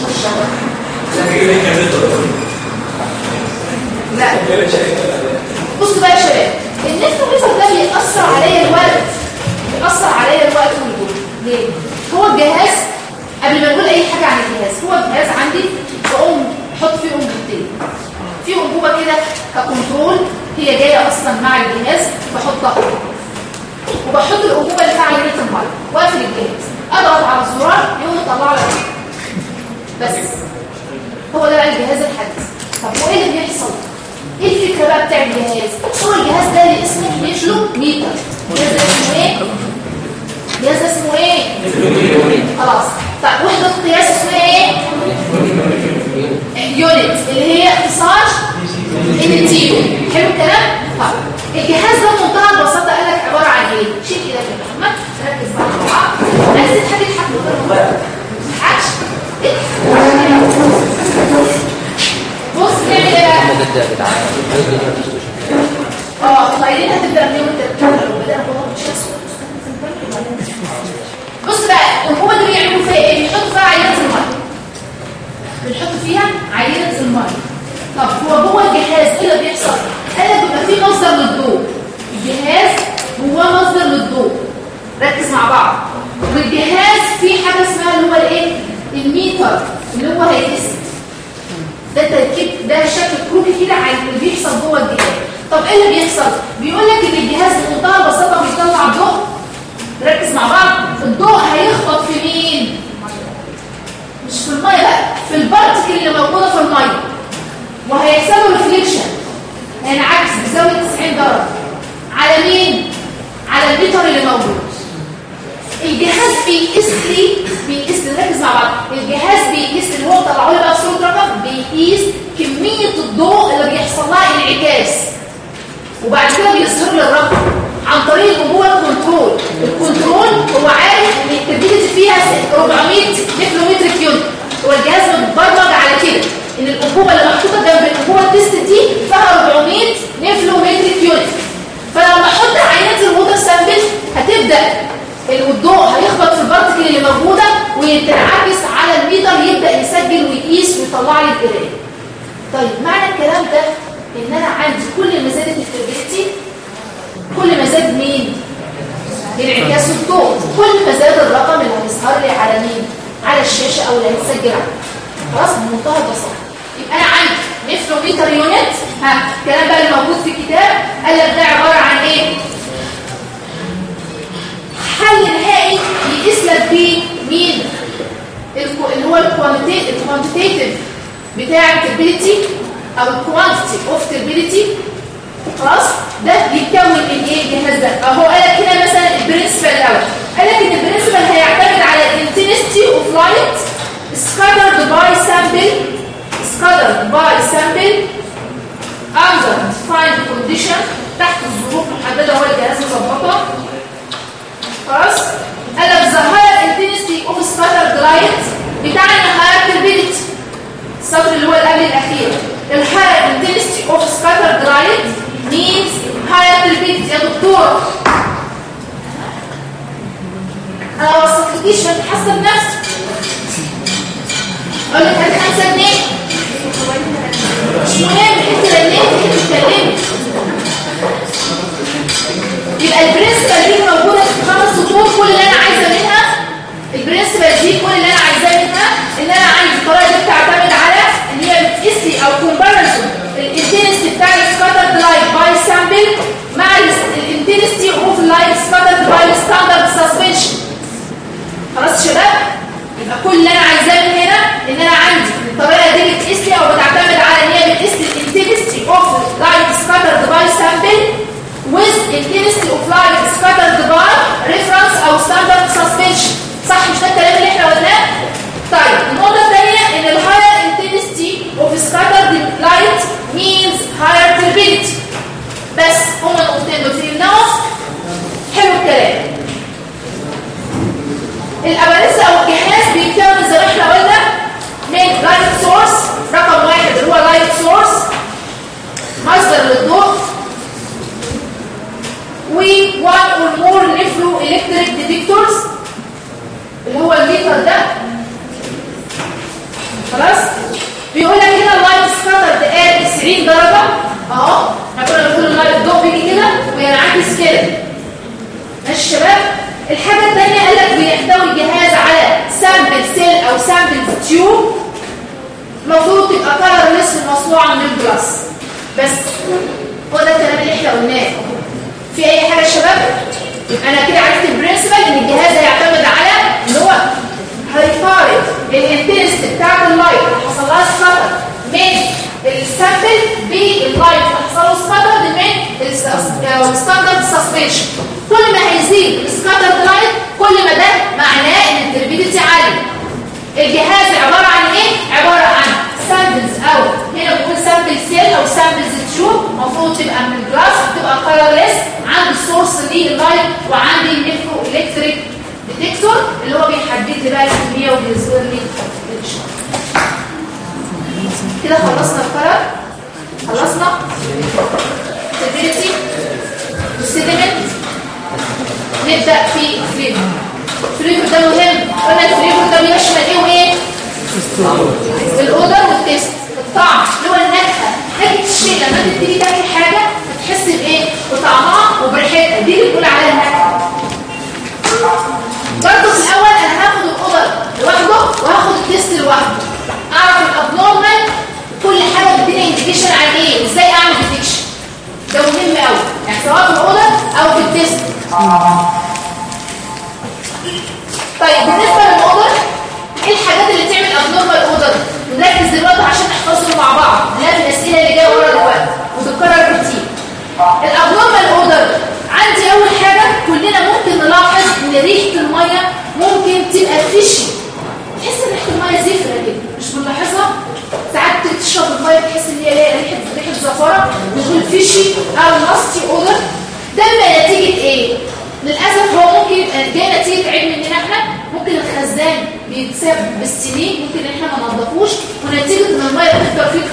لا بصوا بقى يا شباب، النفلوميتر ده بيأثر عليا الوقت والجهد. ليه؟ هو الجهاز قبل ما نقول اي حاجه عن الجهاز، هو الجهاز عندي بقوم احط فيه انبوبتين، في انبوبه كده ككنترول هي جايه اصلا مع الجهاز، بحطها وبحط الانبوبه اللي فيها عينه الميه واقفل الجهاز، اضغط على الزرار يقوم يطلع لي بس. هو ده بقى الجهاز الحديث. طب وايه اللي بيحصل؟ ايه الفكره بقى بتاع الجهاز؟ هو الجهاز ده اللي اسمه نفلوميتر. الجهاز ده اسمه ايه؟ الجهاز ده اسمه ايه؟ خلاص. طيب وحده قياس اسمها ايه؟ يونت اللي هي اختصار NTU. حلو الكلام؟ طيب الجهاز ده بمنتهى البساطه قال لك عباره عن ايه؟ شيل ايدك يا محمد، ركز مع بعض. عايز تضحك اضحك من غير ما تضحكش. بص نعمل ايه بقى؟ الطايرين هتبدا من يوم التركيب لو بدأنا بوضع الشخص. بص بقى الانبوبه دي بيعملوا فيها ايه؟ بيحطوا فيها عينه الميه. بنحط فيها عينه الميه. طب هو جوه الجهاز ايه اللي بيحصل؟ قال لك بيبقى فيه مصدر للضوء. الجهاز جواه مصدر للضوء. ركز مع بعض. والجهاز فيه حاجه اسمها اللي هو الايه؟ الميتر اللي هو هيقيس. ده تركيب، ده شكل كروكي كده عن اللي بيحصل جوه الجهاز. طب ايه اللي بيحصل؟ بيقول لك ان الجهاز بمنتهى البساطه بيطلع ضوء. ركز مع بعض. الضوء هيخبط في مين؟ مش في الميه بقى، في البارتكل اللي موجوده في الميه، وهيحصلوا ريفليكشن، هينعكس بزاويه 90 درجه على مين؟ على الميتر اللي موجود. الجهاز بيقيس لي ركز مع بعض. الجهاز بيقيس اللي هو طلعوا لي بقى صوره رقم، بيقيس الانبوبه اللي محطوطه جنب الانبوبه التست دي فيها 400 نيفلومتريك يونت. فلما احط عينه الووتر سامبل هتبدا الضوء هيخبط في البارتكل اللي موجوده ويتنعكس على الميتر، يبدا يسجل ويقيس ويطلع لي القرايه. طيب معنى الكلام ده ان انا عندي كل ما زادت الفيربيليتي كل ما زاد مين؟ انعكاس الضوء، كل ما زاد الرقم اللي هيظهر لي على مين؟ على الشاشه او اللي هيتسجل عليه. خلاص بمنتهى البساطه. يبقى انا عندي نيفلومتر يونت. الكلام بقى اللي موجود في الكتاب قال لك ده عباره عن ايه؟ حل نهائي يقيس لك بيه مين؟ اللي هو الكوانتيتيف بتاع التربيليتي او الكوانتيتي اوف تربيليتي. خلاص ده بيتكون من ايه الجهاز ده؟ اهو قال لك هنا مثلا البرنسبل الاول قال لك ان البرنسبل هيعتمد على الانتنسيتي اوف لايت scattered by sample under defined condition تحت الظروف محدده هو الجهاز مظبطها. خلاص قال لك the higher intensity of scattered light بتاعنا higher turbidity. السطر اللي هو اللي قبل الاخير ال higher intensity of scattered light means higher turbidity. يا دكتور انا ما وصلتلكيش فتحسب نفسك. اقول لك هات 5 جنيه مش مهم انت ليه بتتكلمي. يبقى البرنسبل دي موجوده في 5 سطور. كل اللي انا عايزه منها البرنسبل دي كل اللي انا عايزاه منها ان انا عندي الطريقه دي بتعتمد على ان هي بتقيس لي او كومباريزون الانتنسيتي بتاع السكاترد لايت باي سامبل مع الانتنسيتي اوف لايت سكاترد باي ستاندرد سسبنشن. خلاص يا شباب؟ يبقى كل اللي انا عايزاه من هنا ان انا عندي الطريقه دي بتقيس لي او بتعتمد على ان هي بتقيس لي الانتنسيتي اوف لايت سكاترد باي سامبل with intensity of light scattered by reference او standard suspension. صح مش ده الكلام اللي احنا قلناه؟ طيب النقطه الثانيه ان ال higher intensity of scattered light means higher turbidity. بس هما النقطتين دول فهمناهم؟ حلو الكلام. الاباريس او الجهاز بيتكون زي ما احنا قلنا من لايت سورس رقم 1 اللي هو لايت سورس مصدر للضوء و one or more نيفلو electric detectors اللي هو الميتر ده. خلاص بيقول لك هنا اللايت سكاترد at 90 درجه اهو. احنا كنا بنقول اللايت الضوء بيجي كده وينعكس كده. ماشي يا شباب؟ الحاجه الثانيه قال لك بيحتوي الجهاز على سامبل سيل او سامبل تيوب المفروض تبقى كلرلس ومصنوعه من الجلاس. بس هو ده الكلام اللي احنا قلناه. في اي حاجه يا شباب؟ يبقى انا كده عرفت البرنسبل ان الجهاز هيعتمد على ان هو هيقارن الانتنسيتي بتاعت اللايت اللي حصل لها سكاتر من السامبل باللايت اللي حصل له سكاتر من الستاندرد سسبنشن. كل ما هيزيد السكاتر لايت كل ما ده معناه ان التربيديتي عاليه. الجهاز عباره عن ايه؟ عباره عن سامبلز او هنا بنقول سامبل سيل او سامبلز تيوب المفروض تبقى من الجلاس وتبقى كلرلس. عندي السورس لللايت وعندي النيفرو الكتريك ديتكتور اللي هو بيحدد لي بقى الكميه وبيظهر لي الاشاره. كده خلصنا القرار. خلصنا stability والسيدمنت. نبدا في الفليفر. الفليفر ده مهم. قلنا الفليفر ده بيشمل ايه وايه؟ الاودر والتيست. الطعم اللي هو النكهه. نكهه الشيء لما انت تيجي تاكل حاجه هتحس بايه؟ بطعمها وبريحتها. دي اللي بنقول عليها نكهه. برضه في الاول انا هاخد الاودر لوحده وهاخد التيست لوحده. اعرف الابنورمال كل حاجه بتديني انديكيشن عن ايه؟ ازاي اعمل ديتكشن؟ ده مهم قوي. يعني سواء في الاودر او في التيست. طيب بالنسبه للاودر ايه الحاجات اللي تعمل ابنورمال اودر؟ نركز دلوقتي عشان نحفظهم مع بعض. نلاقي الاسئله اللي جايه ورا دلوقتي وتتكرر كتير. الابنورمال اودر عندي اول حاجه كلنا ممكن نلاحظ ان ريحه الميه ممكن تبقى فيشي. تحس ان ريحه الميه زفره كده مش بنلاحظها؟ ساعات تشرب الميه تحس ان هي ريحه زفره بتقول فيشي او ناستي اودر. ده بيبقى نتيجه ايه؟ للاسف هو ممكن جاي نتيجه عيب مننا احنا. ممكن الخزان بيتساب بالسنين ممكن احنا ما ننضفوش ونتيجه ان الميه بتفضل فيه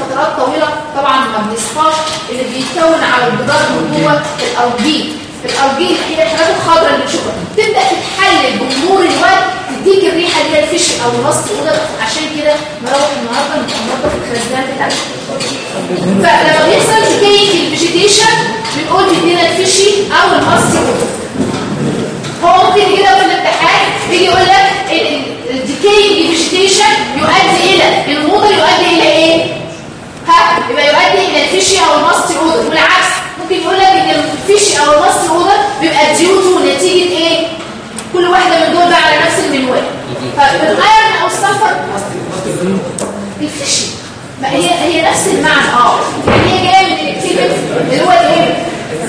بنصحاش اللي بيتكون على الجدار من جوه الارجيل. الارجيل هي الحاجات الخضراء اللي بنشوفها تبدا تتحلل بمرور الوقت تديك الريحه اللي هي الفيش او المصل اودر. عشان كده نروح النهارده ننظف الخزان بتاعنا. فلما بيحصل ديكاي في الفيجيتيشن بنقول بيدينا الفيشي او المصل اودر. هو ممكن يجي لك في الامتحان يجي يقول لك الديكاي فيجيتيشن يؤدي الى الموضه يؤدي الى ايه؟ يبقى يؤدي الى الفيشي او المصل اودر. والعكس ممكن يقول لك ان الفيشي او المصل اودر بيبقى ديوتو نتيجه ايه؟ كل واحده من دول بقى على نفس المنوال. فالايرن او السلفر الفيشي ما هي نفس المعنى. يعني هي جايه من الاكتيفيت اللي هو الايه؟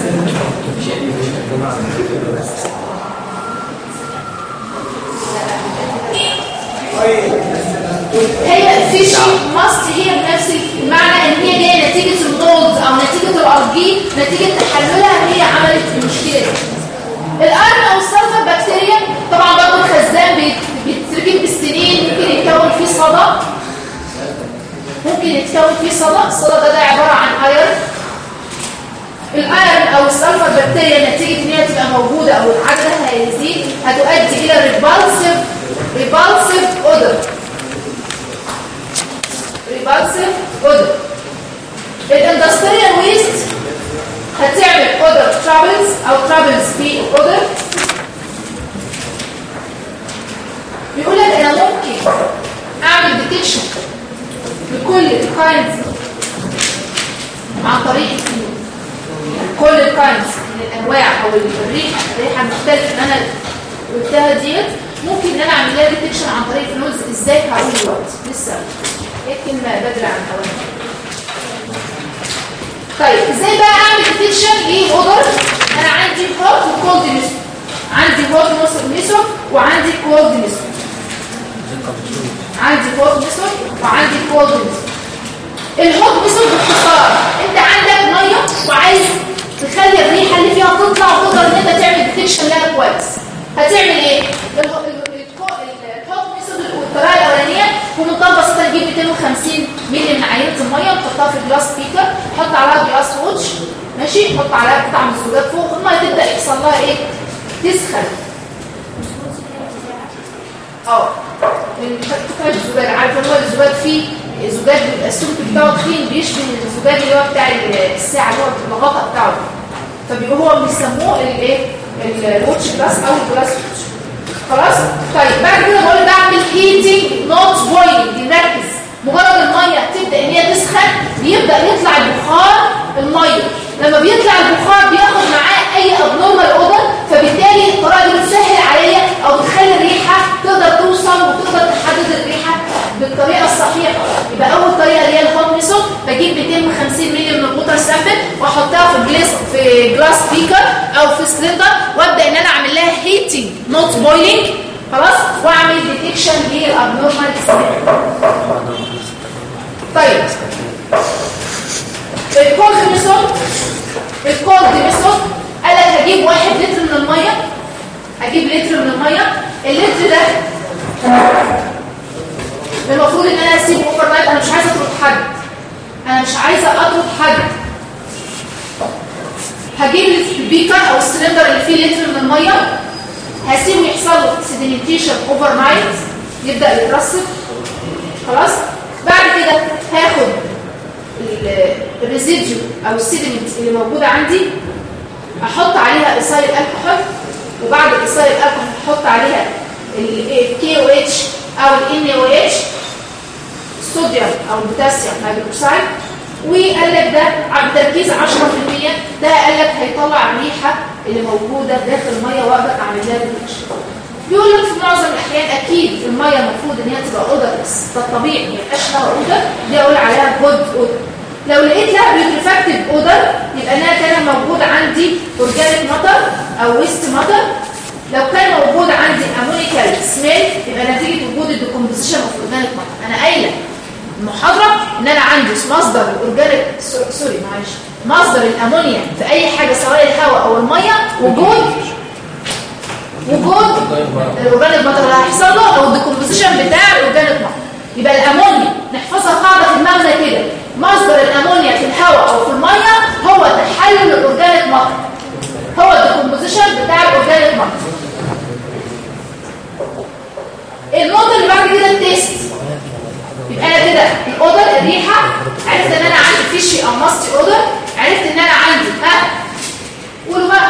هي الفيشي ماست هي بنفس المعنى ان هي جايه نتيجه المولد او نتيجه الارجيل نتيجه تحللها هي عملت المشكله دي. الارن او السلفر بكتيريا طبعا برضه الخزان بيتركب بالسنين. ممكن يتكون فيه صدى الصدى ده عباره عن ايرن. الايرن او السلفر بكتيريا نتيجه ان هي تبقى موجوده او عددها هيزيد هتؤدي الى ريبالسيف اودر. الاندستريال ويست هتعمل اودر ترابلز في اودر. بيقول لك انا ممكن اعمل ديتكشن لكل الكاينز عن طريق كل الكاينز من الانواع او الريحه المختلفه اللي انا قلتها ديت ممكن ان انا اعمل لها ديتكشن عن طريق فلوز. ازاي هقول دلوقتي لسه يمكن ما بدري عن اوان. طيب ازاي بقى اعمل ديتكشن لاودر؟ انا عندي هوت وكولد ميثود. عندي هوت ميثود وعندي كولد ميثود. وعندي كولد ميثود. الهوت ميثود باختصار انت عندك ميه وعايز تخلي الريحه اللي فيها تطلع وتقدر ان انت تعمل ديتكشن لها كويس. هتعمل ايه؟ الهوت ميثود الطريقه الاولانيه بمنتهى البساطه نجيب 250 مللي من عينه الميه نحطها في جلاس بيكر نحط عليها جلاس ووتش ماشي نحط عليها قطع من الزجاج فوق الميه تبدا يحصل لها ايه؟ تسخن. قطع الزجاج عارف ان هو الزجاج فيه زجاج بيبقى السمك بتاعه تخين بيشبه الزجاج اللي هو بتاع الساعه اللي هو الغطاء بتاعه فبيبقى هو بيسموه الايه؟ الووتش جلاس او الجلاس ووتش. خلاص؟ طيب بعد كده بقول بعمل هيتنج نوت بويلنج. نركز مجرد الميه تبدا ان هي تسخن بيبدا يطلع البخار الميه. لما بيطلع البخار بياخد معاه اي ابنورمال اودر فبالتالي الطريقه دي بتسهل عليا او بتخلي الريحه تقدر توصل وتقدر تحدد الريحه بالطريقه الصحيحه. يبقى اول طريقه اللي هي الهوت ميثود بجيب 250 مللي من الووتر سامبل واحطها في جلاس بيكر او في سلندر وابدا ان انا اعمل لها هيتنج نوت بويلنج. خلاص واعمل ديتكشن للابنورمال سميل. طيب الكولد ميثود قال لك هجيب 1 لتر من الميه. اللتر ده المفروض ان انا اسيبه اوفر نايت. انا مش عايزه اطرد حد. هجيب البيكر او السلندر اللي فيه لتر من الميه هسيبه يحصل له سيديمنتيشن اوفر نايت يبدا يترسب. خلاص بعد كده هاخد الريزيديو او السيديمنت اللي موجوده عندي احط عليها ايثايل الكحول وبعد الايثايل الكحول احط عليها الكي او اتش او الان او اتش الصوديوم او البوتاسيوم هيدروكسيد وقال لك ده بتركيز 10% ده قال لك هيطلع الريحه اللي موجوده داخل الميه واقدر اعمل لها ديتكشن. بيقول لك في معظم الاحيان اكيد الميه المفروض ان هي تبقى اودرلس ده الطبيعي ما يبقاش لها اودر دي اقول عليها جود اودر. لو لقيت لها بيوتريفاكتيف اودر يبقى انا كان موجود عندي اورجانيك ماتر او ويست ماتر. لو كان موجود عندي امونيكال سميل يبقى نتيجه وجود الديكومبوزيشن اوف اورجانيك ماتر. انا قايله المحاضره ان انا عندي مصدر الاورجانيك مصدر الامونيا في اي حاجه سواء الهواء او الميه وجود الاورجانيك ماتر اللي هيحصل له او الديكومبوزيشن بتاع الاورجانيك ماتر. يبقى الامونيا نحفظها قاعده في دماغنا كده مصدر الامونيا في الهواء الريحه، عرفت ان انا عندي فيشي او ماستي اودر، عرفت ان انا عندي قولوا بقى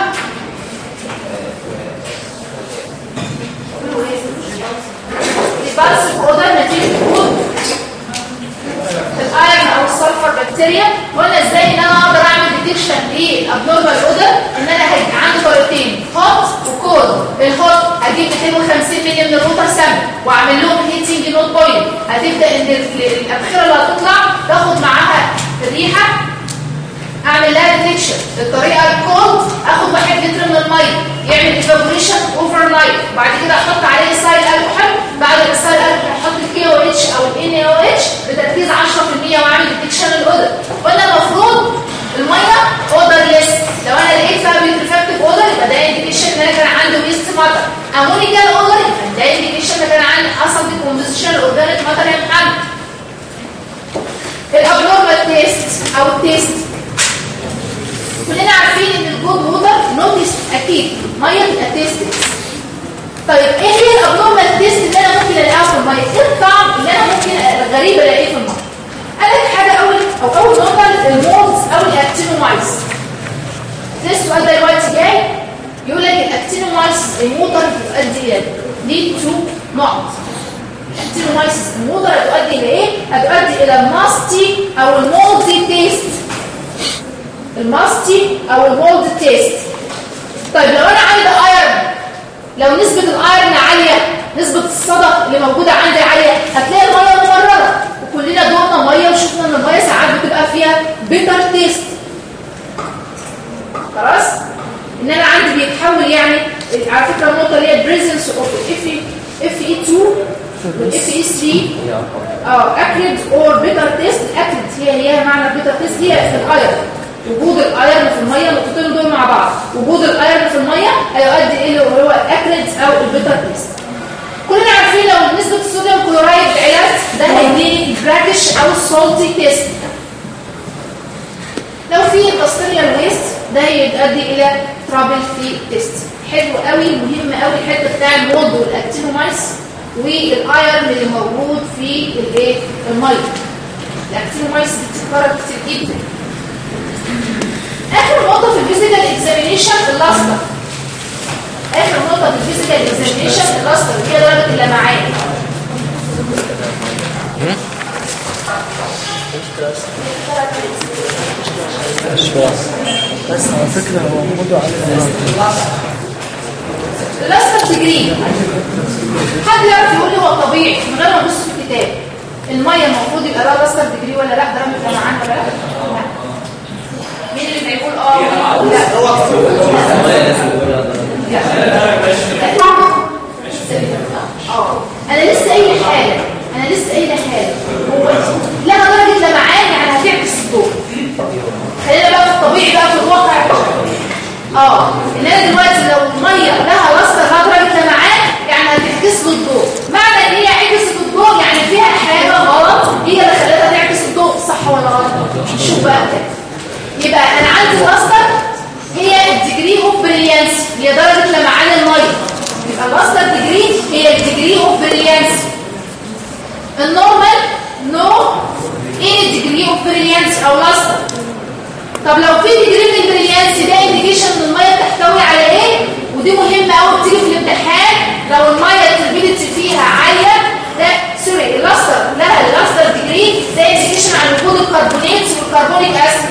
البالسيك اودر نتيجه وجود الايرون او السلفر بكتيريا. قلنا ازاي ان انا اقدر اعمل ديتكشن للابنورمال اودر، ان انا هيبقى عندي طريقتين هوت وكولد. الهوت هجيب 250 مللي من الووتر سامبل واعمل لهم هيتنج نوت بوينت، هتبدا ان الابخره اللي هتطلع تاخد معاها الريحه اعمل لها ديتكشن. الطريقه الكولد اخد 1 لتر من الميه يعمل ايفابوريشن اوفر نايت، بعد كده احط عليه سائل الكحول، بعد السائل الكحول احط الكي او اتش او الان او اتش بتركيز 10% واعمل ديتكشن الاودر. قلنا المفروض الميه اودر ليس، لو انا لقيت فيها بيترفكتيف اودر يبقى ده انديكيشن ان انا كان عندي ويست ماتر. امونيكال اودر يبقى ده انديكيشن ان كان عندي اصل ديكومبوزيشن اورجانيك ماتر يا محمد. الابنورمال تيست او التيست كلنا عارفين ان الجود ووتر نوتس اكيد ميه تبقى تيست. طيب ايه هي الابنورمال تيست اللي انا ممكن الاقيها في الميه؟ ايه الطعم اللي انا ممكن غريب الاقيه في الميه؟ قال لك حاجه اول نقطه المولز او الاكتينومايس. ده السؤال ده دلوقتي جاي يقول لك الاكتينومايس الموتر بتؤدي الى ليد تو نقط. الاكتينومايس الموتر هتؤدي الى ايه؟ هتؤدي الى الماستي او المولدي تيست. الماستي او المولد تيست. طيب لو انا عندي ايرون، لو نسبه الايرون عاليه، نسبه الصدى اللي موجوده عندي عاليه، هتلاقي الميه ممرره. وكلنا دوقنا ميه وشفنا ان الميه ساعات بتبقى فيها بيتر تيست. خلاص ان انا عندي بيتحول يعني على فكره النقطه اللي هي بريزنس اوف اف اي 2 والاف اي 3 اكريد اور بيتر تيست. اكريد هي معنى بيتر تيست هي في الايرون، وجود الايرون في الميه، النقطتين دول مع بعض وجود الايرون في الميه هيؤدي الى اللي هو الاكريد او البيتر تيست. كلنا عارفين لو نسبه الصوديوم كلورايد عاليه ده هيديني البراكش او السولتي تيست. لو في اندستريال ويست ده يؤدي الى ترابل في تيست. حلو قوي، مهم قوي الحته بتاع المولد والاكتينومايس والايرون اللي موجود في الايه الميه. الاكتينومايس بتتكرر كتير جدا. اخر نقطه في الفيزيكال اكزامينيشن اللاستر. اخر نقطه في الفيزيكال اكزامينيشن اللاستر هي درجه اللمعان. بس على فكره هو موضوع على اللاستر ديجري. حد يعرف يقول لي هو طبيعي من غير ما ابص في الكتاب الميه المفروض يبقى لها لاستر ديجري ولا لا؟ درجه اللمعان ولا لا؟ مين اللي بيقول لا انا لسه قايله حاجه هو لها درجه لمعان يعني هتعكس الضوء. خلينا بقى في الطبيعي بقى في الواقع. ان انا دلوقتي لو الميه لها لاستر لها درجه لمعان يعني هتعكس له الضوء. معنى ان هي عكست الضوء يعني فيها حاجه غلط هي اللي خلتها تعكس الضوء، صح ولا غلط؟ شوف بقى كده. يبقى انا عندي اللاستر هي الديجري اوف بريليانس، هي درجه لمعان الميه. يبقى اللاستر ديجري هي الديجري اوف بريليانس. النورمال نو ايه الديجري اوف بريليانس او لاستر. طب لو في ديجري من البريليانس ده انديكيشن ان الميه بتحتوي على ايه؟ ودي مهمه قوي بتيجي في الامتحان. لو الميه التربيليتي فيها عاليه ده سوري اللاستر لها اللاستر ديجري ده انديكيشن عن وجود الكربونات والكربونيك اسيد.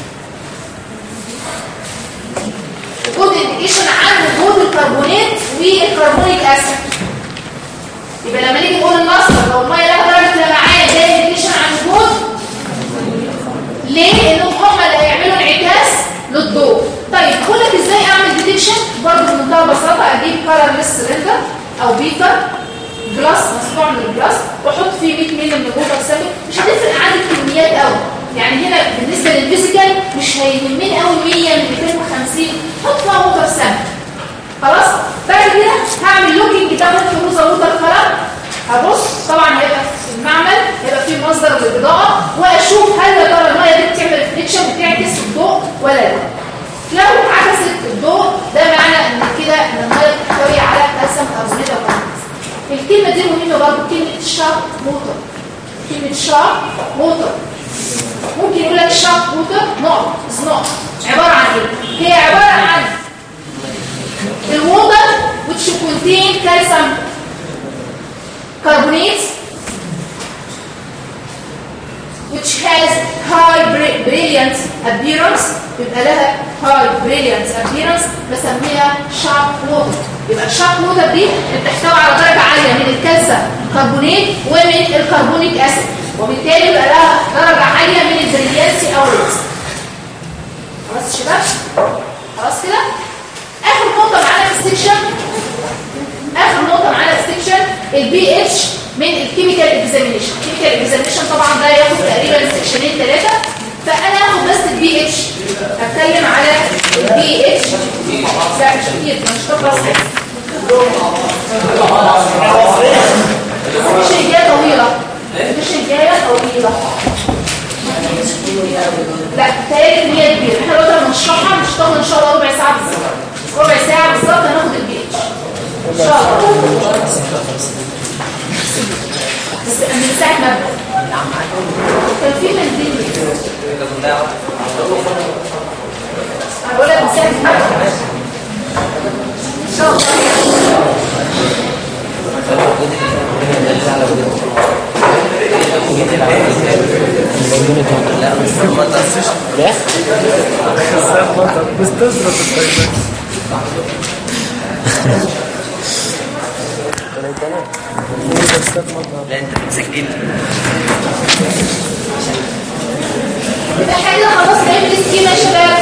وجود انديكيشن عن وجود الكربونات والكربونيك اسيد. يبقى لما نيجي نقول اللاستر لو الميه لها درجه لمعان ده انديكيشن عن وجود. ليه؟ لانهم هم اللي هيعملوا انعكاس للضوء. طيب اقول لك ازاي اعمل ديتكشن؟ برضه بمنتهى البساطه اجيب كلرلس سلندر او بيكر جلاس مصنوع من الجلاس واحط فيه 100 مللي من الووتر سامبل. مش هتفرق عندي الكميات قوي، يعني هنا بالنسبه للفيزيكال مش هيهمني قوي 100 من 250 حط فيها ووتر سامبل. خلاص؟ بعد كده هعمل لوكينج ده فيروزا ووتر كلر. هبص طبعا هيبقى في المعمل هيبقى فيه مصدر للاضاءه واشوف هل يا ترى الميه دي بتعمل ريفليكشن وبتعكس الضوء ولا لا. لو عكست الضوء ده معنى ان كده ان الميه بتحتوي على كالسيوم كربونات او كالسيوم. الكلمه دي مهمه برضه، كلمه الشارب ووتر. كلمه شارب ووتر. ممكن يقول لك شارب ووتر نوت از نوت عباره عن ايه؟ هي عباره عن الووتر which contain calcium carbonate which has high brilliant appearance. يبقى لها high brilliant appearance بسميها sharp water. يبقى الشارب ووتر دي بتحتوي على درجه عاليه من الكالسيوم كربونات ومن الكربونيك اسيد، وبالتالي يبقى لها درجه عاليه من البريليانسي او الريز. خلاص يا شباب؟ خلاص كده؟ اخر نقطه معانا في السكشن، اخر نقطه معانا في السكشن البي اتش من الكيميكال اكزامينيشن. الكيميكال اكزامينيشن طبعا ده ياخد تقريبا سكشنين ثلاثه، فانا هاخد بس البي اتش، هتكلم على البي اتش. لا مش كتير، مش هتخلص حاجه. مش الجايه طويله، مش الجايه طويله. لا تهيألي ان هي كبيره. احنا دلوقتي بنشرحها بنشتغل ان شاء الله ربع ساعه بالظبط. ربع ساعه بالظبط هناخد البي اتش ان شاء الله. بس من ساعه ما كان في بنزين انا بقول لك من ساعه ما ان شاء الله. لا انت بتسجل ده حاجه خلاص نعمل سكيما يا شباب.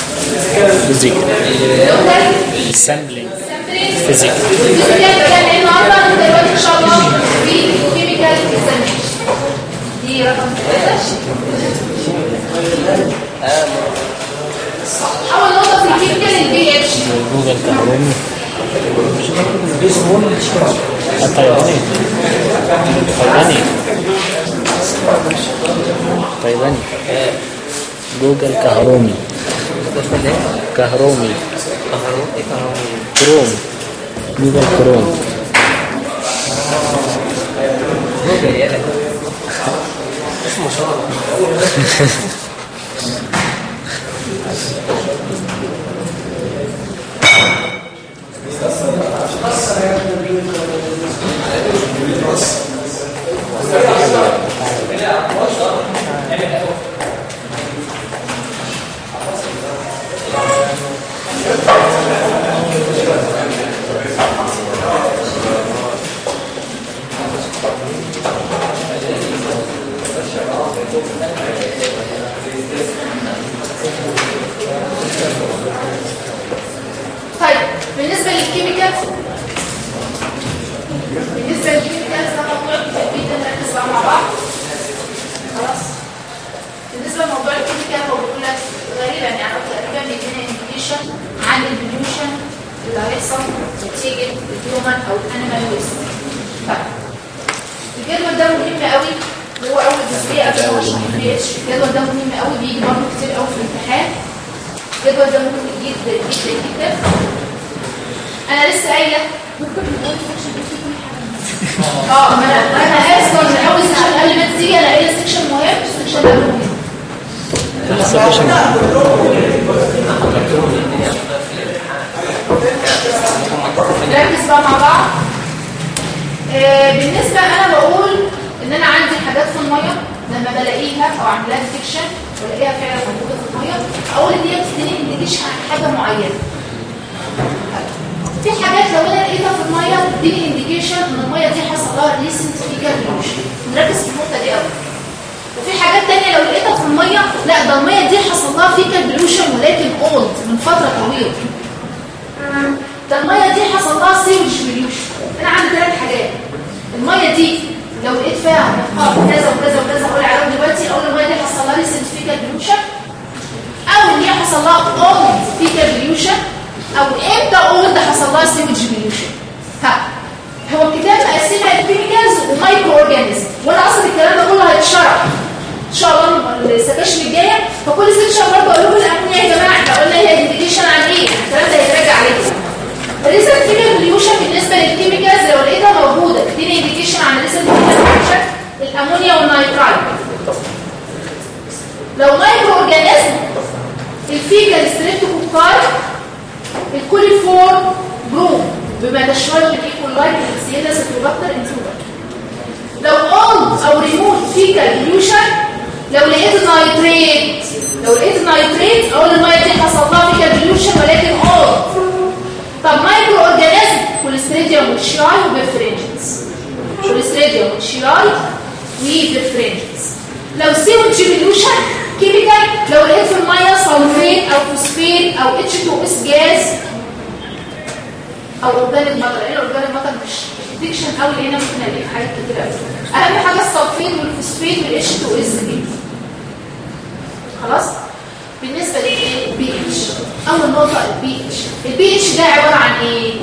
السامبلينج فيزيكال كان النهارده دلوقتي ان شاء الله في كيميكال اكزامينيشن دي رقم 3. اول نقطه في الكيميكال البي اتش. جوجل كهربي الطيراني جوجل كهرومي كروم جوجل كروم. اسمه شرف. طيب بالنسبه للكيميكال ده موضوع كتير جدا نركز مع بعض. خلاص بالنسبه لموضوع الكيميكال هو بيقول لك غالبا يعني تقريبا بيدينا انديكيشن عن البوليوشن اللي هيحصل نتيجه الهيومن او الانيمال ويست. طيب الجدول ده مهم قوي، هو اول جزئيه قبل ما اشرح البي اتش. الجدول ده مهم قوي، بيجي برضه كتير قوي في الامتحان. الجدول ده مهم جدا جدا جدا. انا لسه قايله ما انا اصلا من اول سكشن قبل ما تيجي انا قايله سكشن مهم، السكشن ده مهم. نركز بقى مع بعض. بالنسبه انا بقول ان انا عندي حاجات في الميه لما بلاقيها او اعمل لها ديتكشن والاقيها فعلا موجوده في الميه، اقول ان هي بتديني انديكيشن عن حاجه معينه. في حاجات لو انا لقيتها في الميه بتديني انديكيشن ان الميه دي حصل لها ريسنت فيكال بوليوشن. نركز في النقطه دي قوي. وفي حاجات ثانيه لو لقيتها في الميه لا ده الميه دي حصل لها فيكال بوليوشن ولكن اولد من فتره طويله. ده الميه دي حصل لها سيوج بوليوشن. انا عندي 3 حاجات. الميه دي لو لقيت فيها نقاط كذا وكذا وكذا هقول عليهم دلوقتي، اقول الميه دي حصل لها ريسنت فيكال بوليوشن، او ان هي حصل لها اولد فيكال بوليوشن، او امتى اولد حصل لها سيوج بوليوشن. هو الكتاب مقسمها الكيميكالز ومايكرو اورجانيزم، وانا اصلا الكلام ده كله هيتشرح ان شاء الله السكاشن الجايه. فكل سكشن برضه اقول لكم الامنيه يا جماعه احنا قلنا هي انديكيشن عن ايه، الكلام ده هيتراجع عليكم. الريسنت فيكال بوليوشن بالنسبه للكيميكالز لو لقيتها موجوده تديني انديكيشن عن الريسنت فيكال بوليوشن. الامونيا والنيتروجين لو مايكرو اورجانيزم الفيكال ستريبتوكوكاي الكوليفورم بروم بما تشمله الايكولاي السيدا ستروباكتر انتروباكتر. لو اولد او ريموت فيكال ديليوشن لو لقيت نايتريت اقول الميه دي حصل لها فيكال ديليوشن ولكن اولد. طب مايكرو اورجانيزم كوليستريديوم وشياي وبرفرنجنس كوليستريديوم وشياي وبرفرنجنس. لو سيوج ديليوشن كيميكال لو لقيت في الميه صلفيت او فوسفيت او H2S جاز او اورجانيك ماتر. ايه الاورجانيك ماتر مش ديكشن قوي هنا ممكن الاقي حاجات كتير قوي. اهم حاجه الصلفيت والفوسفيت والH2S جاز. خلاص. بالنسبه للبي اتش اول نقطه البي اتش ده عباره عن ايه؟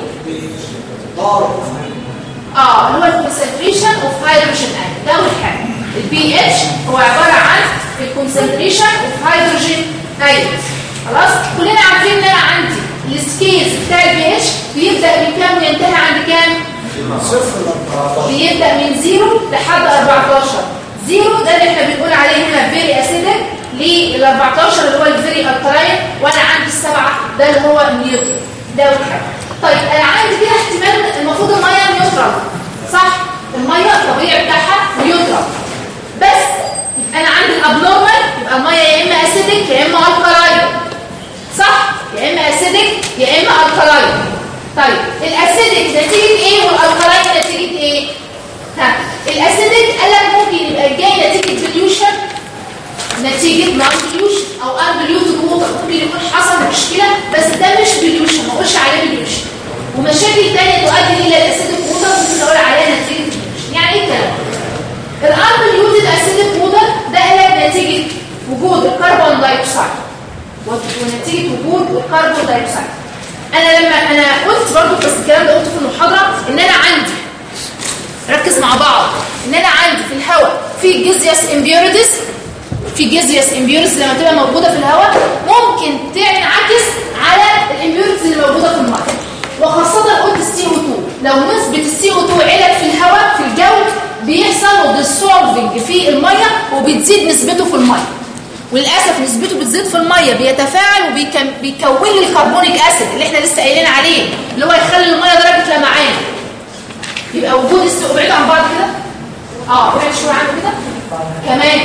اللي هو الكونسنتريشن اوف هيدروجين ايون. ده اول حاجه. البي اتش هو عباره عن الكونسنتريشن اوف هيدروجين ايون. خلاص. كلنا عارفين ان انا عندي السكيل بتاع البي اتش بيبدا من كام وينتهي عند كام؟ بيبدا من 0 لحد 14. 0 ده اللي احنا بنقول عليه هنا فيري اسيدك، لل 14 اللي هو الفيري الكلاين، وانا عندي السبعه ده اللي هو النيوترال. ده اول حاجه. طيب انا عندي كده احتمال المفروض الميه نيوترال صح؟ الميه الطبيعي بتاعها نيوترال، بس يبقى انا عندي الابنورمال يبقى الميه يا اما اسيدك يا اما الكلاين صح؟ يا اما اسيدك يا اما الكلاين. طيب الاسيدك نتيجه ايه والالكلاين نتيجه ايه؟ الاسيدك قال لك ممكن يبقى جاي نتيجه ديليوشن نتيجه نون ديليوشن او انبليوتد ووتر. ممكن يكون حصل مشكله بس ده مش ديليوشن ما اقولش عليه ديليوشن. ومشاكل ثانيه تؤدي الى الاسيدك ووتر ممكن اقول عليها نتيجه ديليوشن. يعني ايه الكلام؟ الانبليوتد اسيدك ووتر ده قال نتيجه وجود الكربون دايوكسيد ونتيجه وجود الكربون دايوكسيد. انا قلت برضه بس الكلام ده قلته في المحاضره ان انا عندي ركز مع بعض ان انا عندي في الهواء في جيزيوس امبيوريتيز. في جيزيوس امبيوريتيز لما تبقى موجوده في الهواء ممكن تنعكس على الامبيوريتيز اللي موجوده في الميه، وخاصه قلت السي او 2. لو نسبه السي او 2 علت في الهواء في الجو بيحصل ديسولفنج في الميه وبتزيد نسبته في الميه. وللاسف نسبته بتزيد في الميه بيتفاعل وبيكون لي الكربونيك اسيد اللي احنا لسه قايلين عليه اللي هو يخلي الميه درجه لمعان. يبقى وجود السي او بعيد عن بعض كده بعيد شويه عنه كده كمان.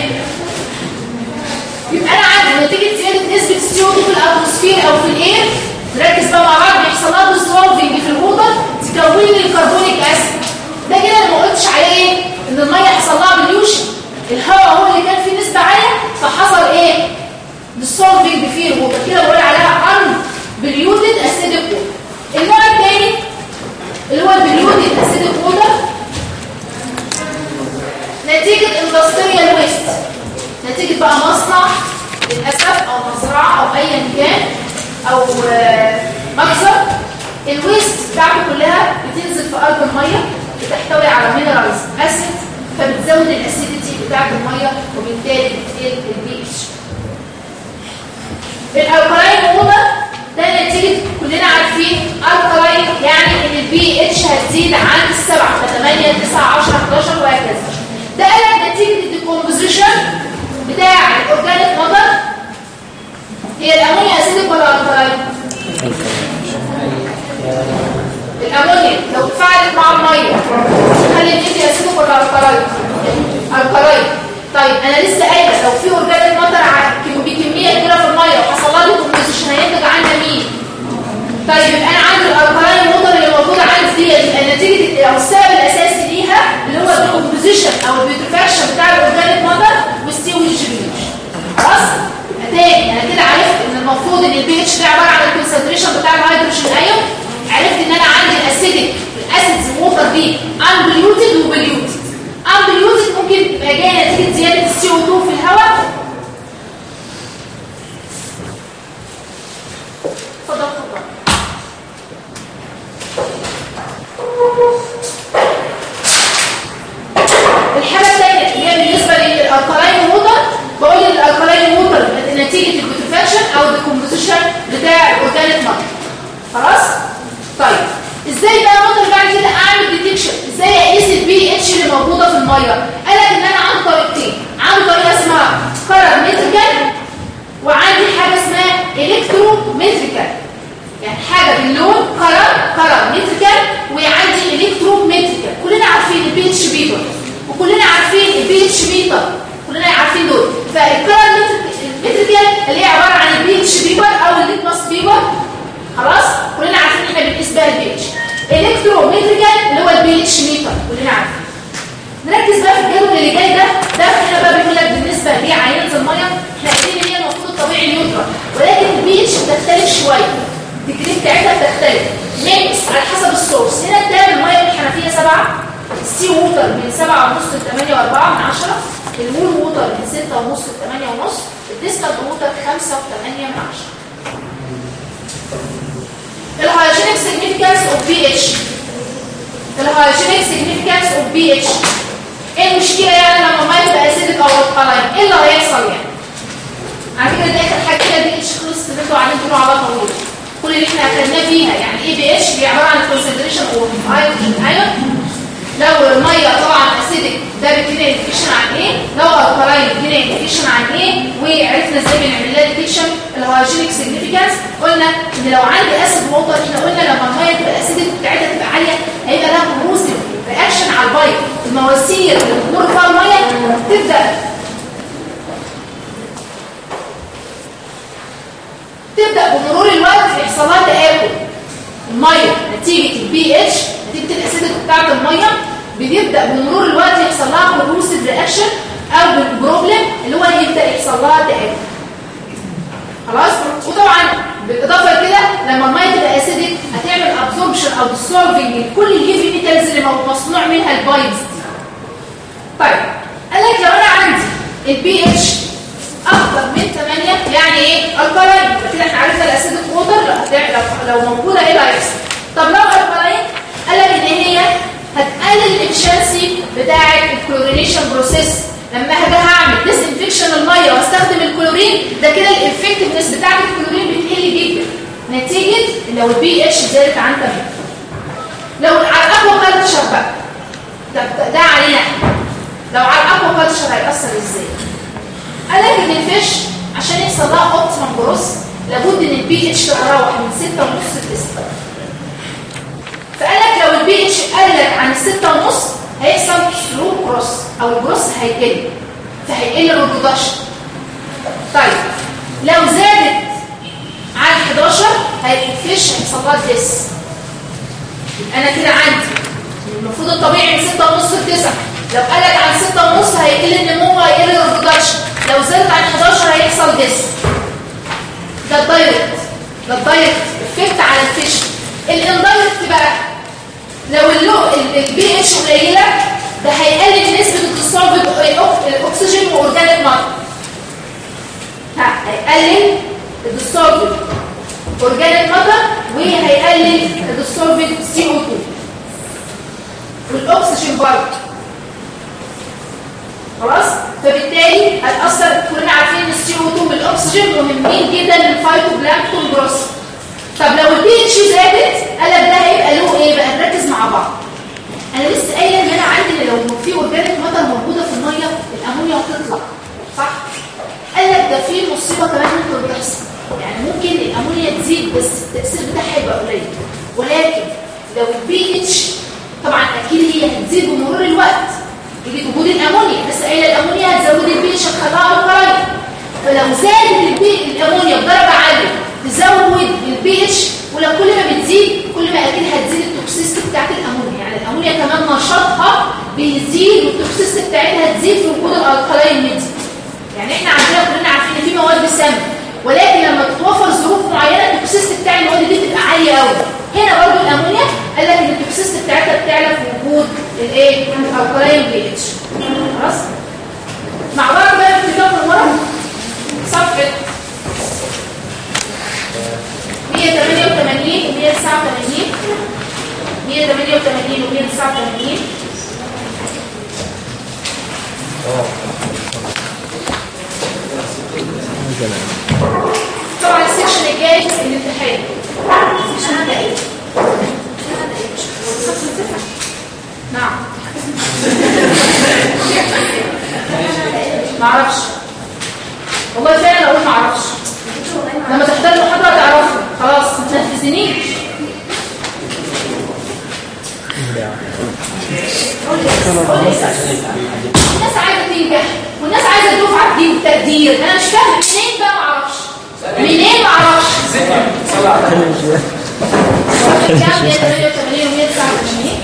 يبقى انا عندي نتيجه زياده نسبه السي او 2 في الاتموسفير او في الاير نركز بقى مع بعض بيحصل لها ديسولفنج في الووتر تكون لي الكربونيك اسيد. ده كده انا ما قلتش عليه ايه؟ ان الميه يحصل لها ديليوشن. الهواء هو اللي كان فيه نسبه عاليه فحصل ايه؟ ديسولفنج في الووتر. كده بقول عليها undiluted acidic water. النوع الثاني اللي هو الديليوتد acidic water نتيجه industrial waste. نتيجه بقى مصنع للاسف او مزرعه او ايا كان او مخزن. الويست بتاعته كلها بتنزل في ارض الميه بتحتوي على مينرالز اسيد فبتزود الاسيديتي بتاعت الميه وبالتالي بتقل البي اتش. الالكلاين ووتر ده نتيجه كلنا عارفين الكلاين يعني ان البي اتش هتزيد عن 7 ف 8 9 10 11 وهكذا. ده قالك نتيجه الديكومبوزيشن بتاع الاورجانيك ماتر. هي الامونيا اسيدك ولا الكلاين؟ الامونيا لو اتفاعلت مع الميه تخلي النيتي اسيدك ولا الكلاين؟ الكلاين. طيب انا لسه قايله لو في اورجانيك ماتر بكميه كبيره في الميه وحصل لها ديكومبوزيشن هينتج عنها مين؟ طيب يبقى انا عندي الالكلاين ووتر اللي موجوده عندي دي يبقى نتيجه او السبب الاساسي ليها اللي هو الديكومبوزيشن او البيوتريفاكشن بتاع الاورجانيك ماتر والسيوج. خلاص؟ تاني انا كده عرفت ان المفروض ان البي اتش ده عباره عن الكونسنتريشن بتاع الهيدروجين ايون. عرفت ان انا عندي الاسيدك الاسيدز ووتر دي انبليوتد وبليوتد. انبليوتد ممكن تبقى جايه نتيجه زياده السي او 2 في الهواء. اتفضل. الحاجه الثانيه اللي هي بالنسبه للالكلاين ووتر بقول ان الالكلاين ووتر نتيجه البيوتريفاكشن او الديكومبوزيشن بتاع الاورجانيك ماتر. خلاص؟ طيب ازاي بقى ممكن بعد كده اعمل ديتكشن؟ ازاي اقيس البي اتش اللي موجوده في الميه؟ قال لك ان انا عندي طريقتين. عندي طريقه اسمها السي ووتر من 7.5 ل 8.4، الوول ووتر من 6.5 ل 8.5، الديستال ووتر 5.8. الهايجينيك سيجنيفيكانس اوف بي اتش. الهايجينيك سيجنيفيكانس اوف بي اتش، ايه المشكله يعني لما الميه تبقى اسيدك او القلاين؟ ايه اللي هيحصل يعني؟ على فكره دي اخر حاجه كده، بي اتش خلصت اللي انتوا قاعدين تقولوا عليها طويل. كل اللي احنا اخدناه فيها يعني ايه بي اتش؟ هي عباره عن كونسنتريشن اوف هيدروجين ايون. لو الميه طبعا اسيدك ده بيدينا انديكيشن عن ايه، لو القلاين بيدينا انديكيشن عن ايه، وعرفنا ازاي بنعمل لها ديتكشن. الهايجينيك سيجنيفيكانس قلنا ان لو عندي اسيد ووتر، احنا قلنا لما الميه تبقى اسيدك بتاعتها تبقى عاليه هيبقى لها كروسيف رياكشن على البايب، المواسير اللي بتمر فيها الميه تبدا بمرور الوقت يحصل لها تآكل. الميه نتيجه البي اتش، نتيجه الاسيدك بتاعت الميه، بتبدا بمرور الوقت يحصل لها كروسيف رياكشن او بالبروبلم اللي هو يبدا يحصل لها تآكل. خلاص. وطبعا بالاضافه لكده لما الميه تبقى اسيدك هتعمل ابزوربشن او ديسولفنج لكل الهيفي ميتالز اللي مصنوع منها البايبس دي. طيب قال لك لو انا عندي البي اتش اكتر من 8 يعني ايه؟ الكلاين. كده احنا عرفنا الاسيدك ووتر لو موجوده ايه اللي هيحصل. طب لو الكلاين قال لك ان هي هتقلل الافشنسي بتاعه الكلورينيشن بروسيس. لما هاجي هعمل ديس انفكشن الميه واستخدم الكلورين، ده كده الافكتفنس بتاعه الكلورين بتقل جدا نتيجه لو البي اتش زادت عن 8. لو على الاكوا كلتشر بقى، ده علينا احنا، لو على الاكوا كلتشر هيأثر ازاي؟ قال لك ان الفيش عشان يحصل لها اوبتيمم جروث لابد ان البي اتش تتراوح من 6.5 ل 9. فقال لك لو البي اتش قلت عن 6.5 هيحصل سلو كروس او الجروث هيقل، فهيقل الريبرودكشن. طيب لو زادت عن 11 الفيش هيحصل لها ديس. انا كده عندي المفروض الطبيعي من 6.5 ل 9، لو قلت عن 6.5 هيقل النمو وهيقل الريبرودكشن، لو زادت عن 11 هيحصل ديس. ده الدايركت افكت على الفيش. الاندايركت بقى لو البي اتش قليله ده هيقلل نسبه الديسولفد الاكسجين واورجانيك ماتر. هيقلل الديسولفد اورجانيك ماتر وهيقلل الديسولفد سي او 2 والاكسجين برضه. خلاص. فبالتالي هتاثر. كلنا عارفين ان السي او 2 والاكسجين مهمين جدا للفايتوبلانكتون جروث. طب لو البي اتش زادت قلب ده هيبقى له ايه بقى؟ نركز مع بعض. انا لسه قايله ان انا عندي لو في اورجانيك ماتر موجوده في الميه الامونيا هتطلع، صح؟ قال لك ده في مصيبه كمان ممكن تحصل، يعني ممكن الامونيا تزيد بس التاثير بتاعها هيبقى قليل. ولكن لو البي اتش طبعا اكيد هي هتزيد بمرور الوقت نتيجه وجود الامونيا، بس قايله الامونيا هتزود البي اتش هتخليها الكلاين. فلو زادت الامونيا بدرجه عاليه تزود البي اتش، ولو كل ما بتزيد كل ما اكيد هتزيد التوكسيستي بتاعت الامونيا. يعني الامونيا كمان نشاطها بيزيد والتوكسيستي بتاعتها تزيد في وجود الالكلاين ميديا. يعني احنا عندنا كلنا عارفين ان في مواد سام، ولكن لما تتوفر ظروف معينه التوكسيستي بتاع المواد دي بتبقى عاليه قوي. هنا برضو الامونيا قال لك ان التوكسيستي بتاعتها بتعلى في وجود الايه؟ الالكلاين بي اتش. خلاص. مع بعض بقى في كتاب المرض صفحه 188 و 189 188 و 189. طبعا السكشن الجاي الامتحان. السكشن ده ايه؟ نعم. معرفش والله، فعلا اقول معرفش. لما تحضر المحاضره تعرفوا. خلاص ما تنفذنيش. الناس عايزه تنجح والناس عايزه دفعه تجيب تقدير. انا مش فاهم منين بقى، معرفش منين، معرفش. كام 188 و 189.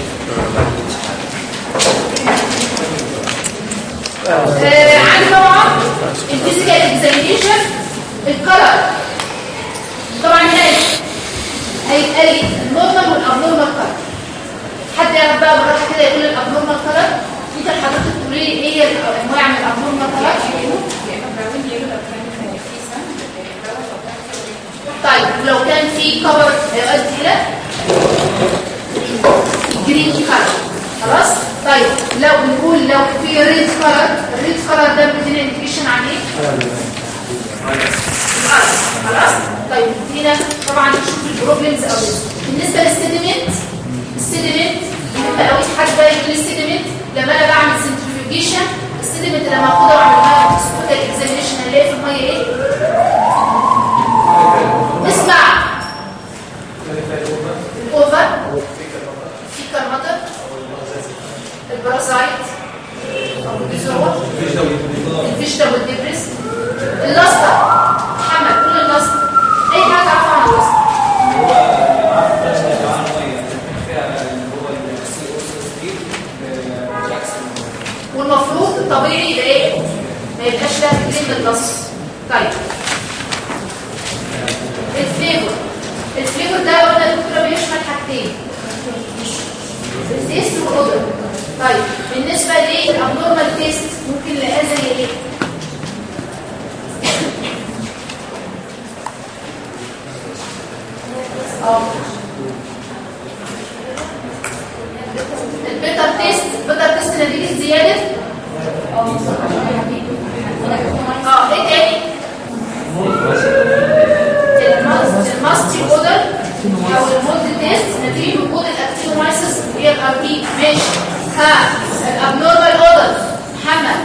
عندي طبعا الفيزيكال اكزامينيشن. الكلر طبعا هنا هيتقال النورمال والابنورمال كلر. حد يعرف بقى بالراحه كده يقول الابنورمال كلر؟ ممكن حضرتك تقولي لي ايه هي الانواع من الابنورمال كلر؟ طيب ولو كان في كفر هيؤدي الى جرين كلر. خلاص. طيب لو بنقول لو في ريد كلر، الريد كلر ده بيدينا انديكيشن عن ايه؟ خلاص. طيب هنا طبعا نشوف البروبلمز او بالنسبه للسيدمنت. السيدمنت مهم قوي. حد بقى يقول السيدمنت لما انا بعمل سنتريفيوجيشن، السيدمنت لما اخدها واعمل لها سكوتال اكزامينشن هنلاقي في الميه ايه؟ اسمع الاوفر، فيكال ماتر، البارازايت او الجذور، الفيشتا والدبرس، اللصقه. محمد قول اللصقه. اي حاجه تعرفها عن اللصقه؟ والمفروض الطبيعي يبقى ايه؟ ما يبقاش لها كلمه اللصق. طيب الفليفر ده قلنا الدكتوره بيشمل حاجتين، التيست والاودر. طيب بالنسبه للابنورمال تيست ممكن نلاقيها زي ايه؟ البيتر تيست. البيتر تيست نتيجه زياده ايه تاني؟ الماستي اودر او المولد تيست نتيجه وجود الاكتينومايسيس هي الار بي. ماشي. الابنورمال اودر محمد.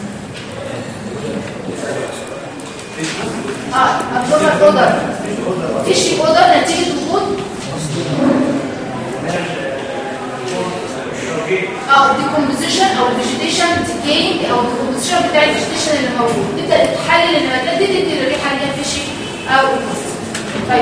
abnormal odor fishy odor نتيجة وجود decomposition او vegetation decaying او decomposition بتاع الvegetation اللي موجود، تبدأ تحلل النباتات دي تدي الريحة اللي هي fishy او طيب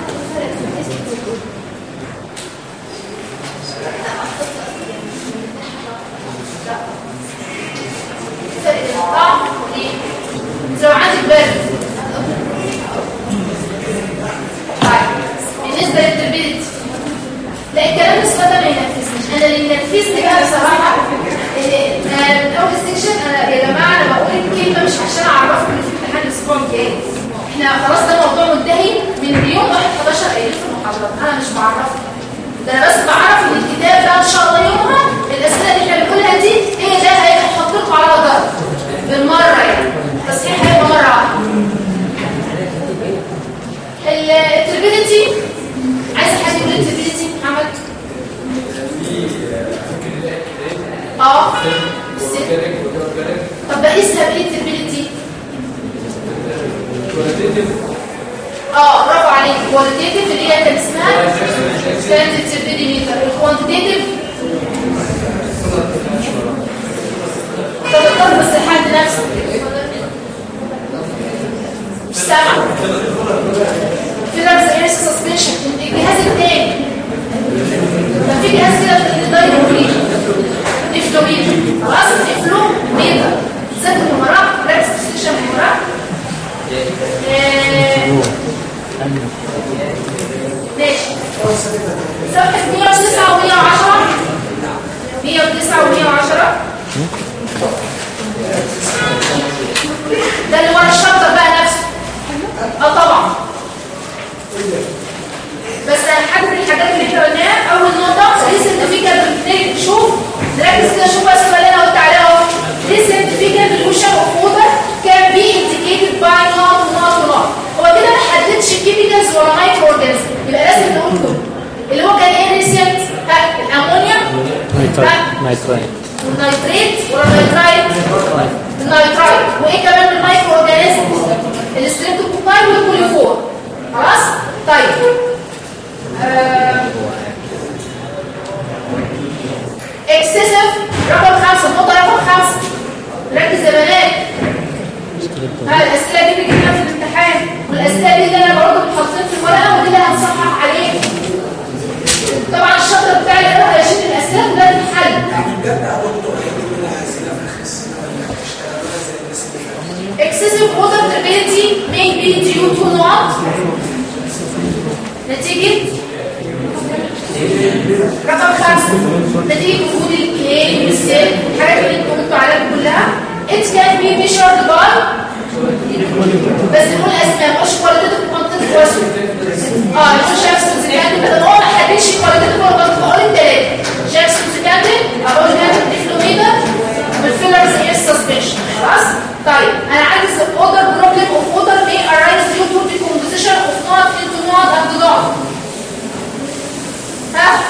فرق الطعم وايه؟ لو عندك برد. طيب بالنسبه للتربيت لا الكلام ده ما ينفذنيش. انا اللي ينفذني بقى بصراحه من اول السكشن. انا يا جماعه انا بقول الكلمه مش عشان اعرفكم ان في امتحان الاسبوع الجاي، احنا خلاص ده موضوع منتهي من يوم 11 قايلين في المحاضرات. انا مش بعرفكم ده، انا بس بعرف ان الكتاب ده ان شاء الله يومها الاسئله اللي احنا بنقولها دي ايه ده هيحط لكم على ضرب بالمره يعني. تصحيح هيبقى مره واحده. التربيليتي عايز حد يقول التربيليتي محمد؟ طب بقيسها بايه التربيليتي؟ برافو عليك. كواليتيتيف اللي هي كان اسمها ستاندرد تربيليمتر. الكوانتيتيف طب اختار بس لحد نفسه مش سامع. في لابس ايرس سسبنشن. الجهاز الثاني كان في جهاز كده في الدايركت نفلوميتر. خلاص نفلوميتر ذات الممرات لابس سسبنشن الممرات. ماشي. صفحة 109 و110 109 و110 ده اللي ورا الشابتر بقى نفسه. طبعا بس هنحدد الحاجات اللي احنا قلناها. اول نقطه ريسنتيفيكال. شوف نركز كده، شوف بقى السؤال اللي انا قلت عليه اهو. ريسنتيفيكال ديلوشن اوف ووتر كان بي انديكيتد باي نوت ونوت ونوت. هو كده ما حددش كيميكالز ولا مايكرو اورجانيزم، يبقى لازم نقول كله. اللي هو كان ايه ريسنت؟ الامونيا نايترايت والنيتريت ولا نيترايت؟ النيترايت. وايه كمان المايكرو اورجانيزم؟ الستريبتوكوكاي والكوليفور. خلاص. طيب اكسسيف رقم 5. نقطه رقم 5 ركز يا بنات. الاسئله دي بتجيلنا في الامتحان، والاسئله دي اللي انا برضه بحطها في الورقه ودي اللي هنصحح عليه. طبعا الشطر بتاعي اللي انا هشيل الاسئله كلها تتحل. excessive water turbidity may be due to not نتيجة رقم 5 نتيجة وجود الكلي والسيل الحاجات اللي انتوا قلتوا عليها كلها it can be measured by بس نقول اسماء مش qualitative quantitative question نقول جاكسون زكاندي بدل هو ما حددش qualitative ولا quantitative اقول الثلاثة جاكسون زكاندي اقول هذا الديفلوميتر والفيلرز ايه السسبنشن خلاص. طيب انا عندي the other problem of water may arise due to the composition of not into not and not ها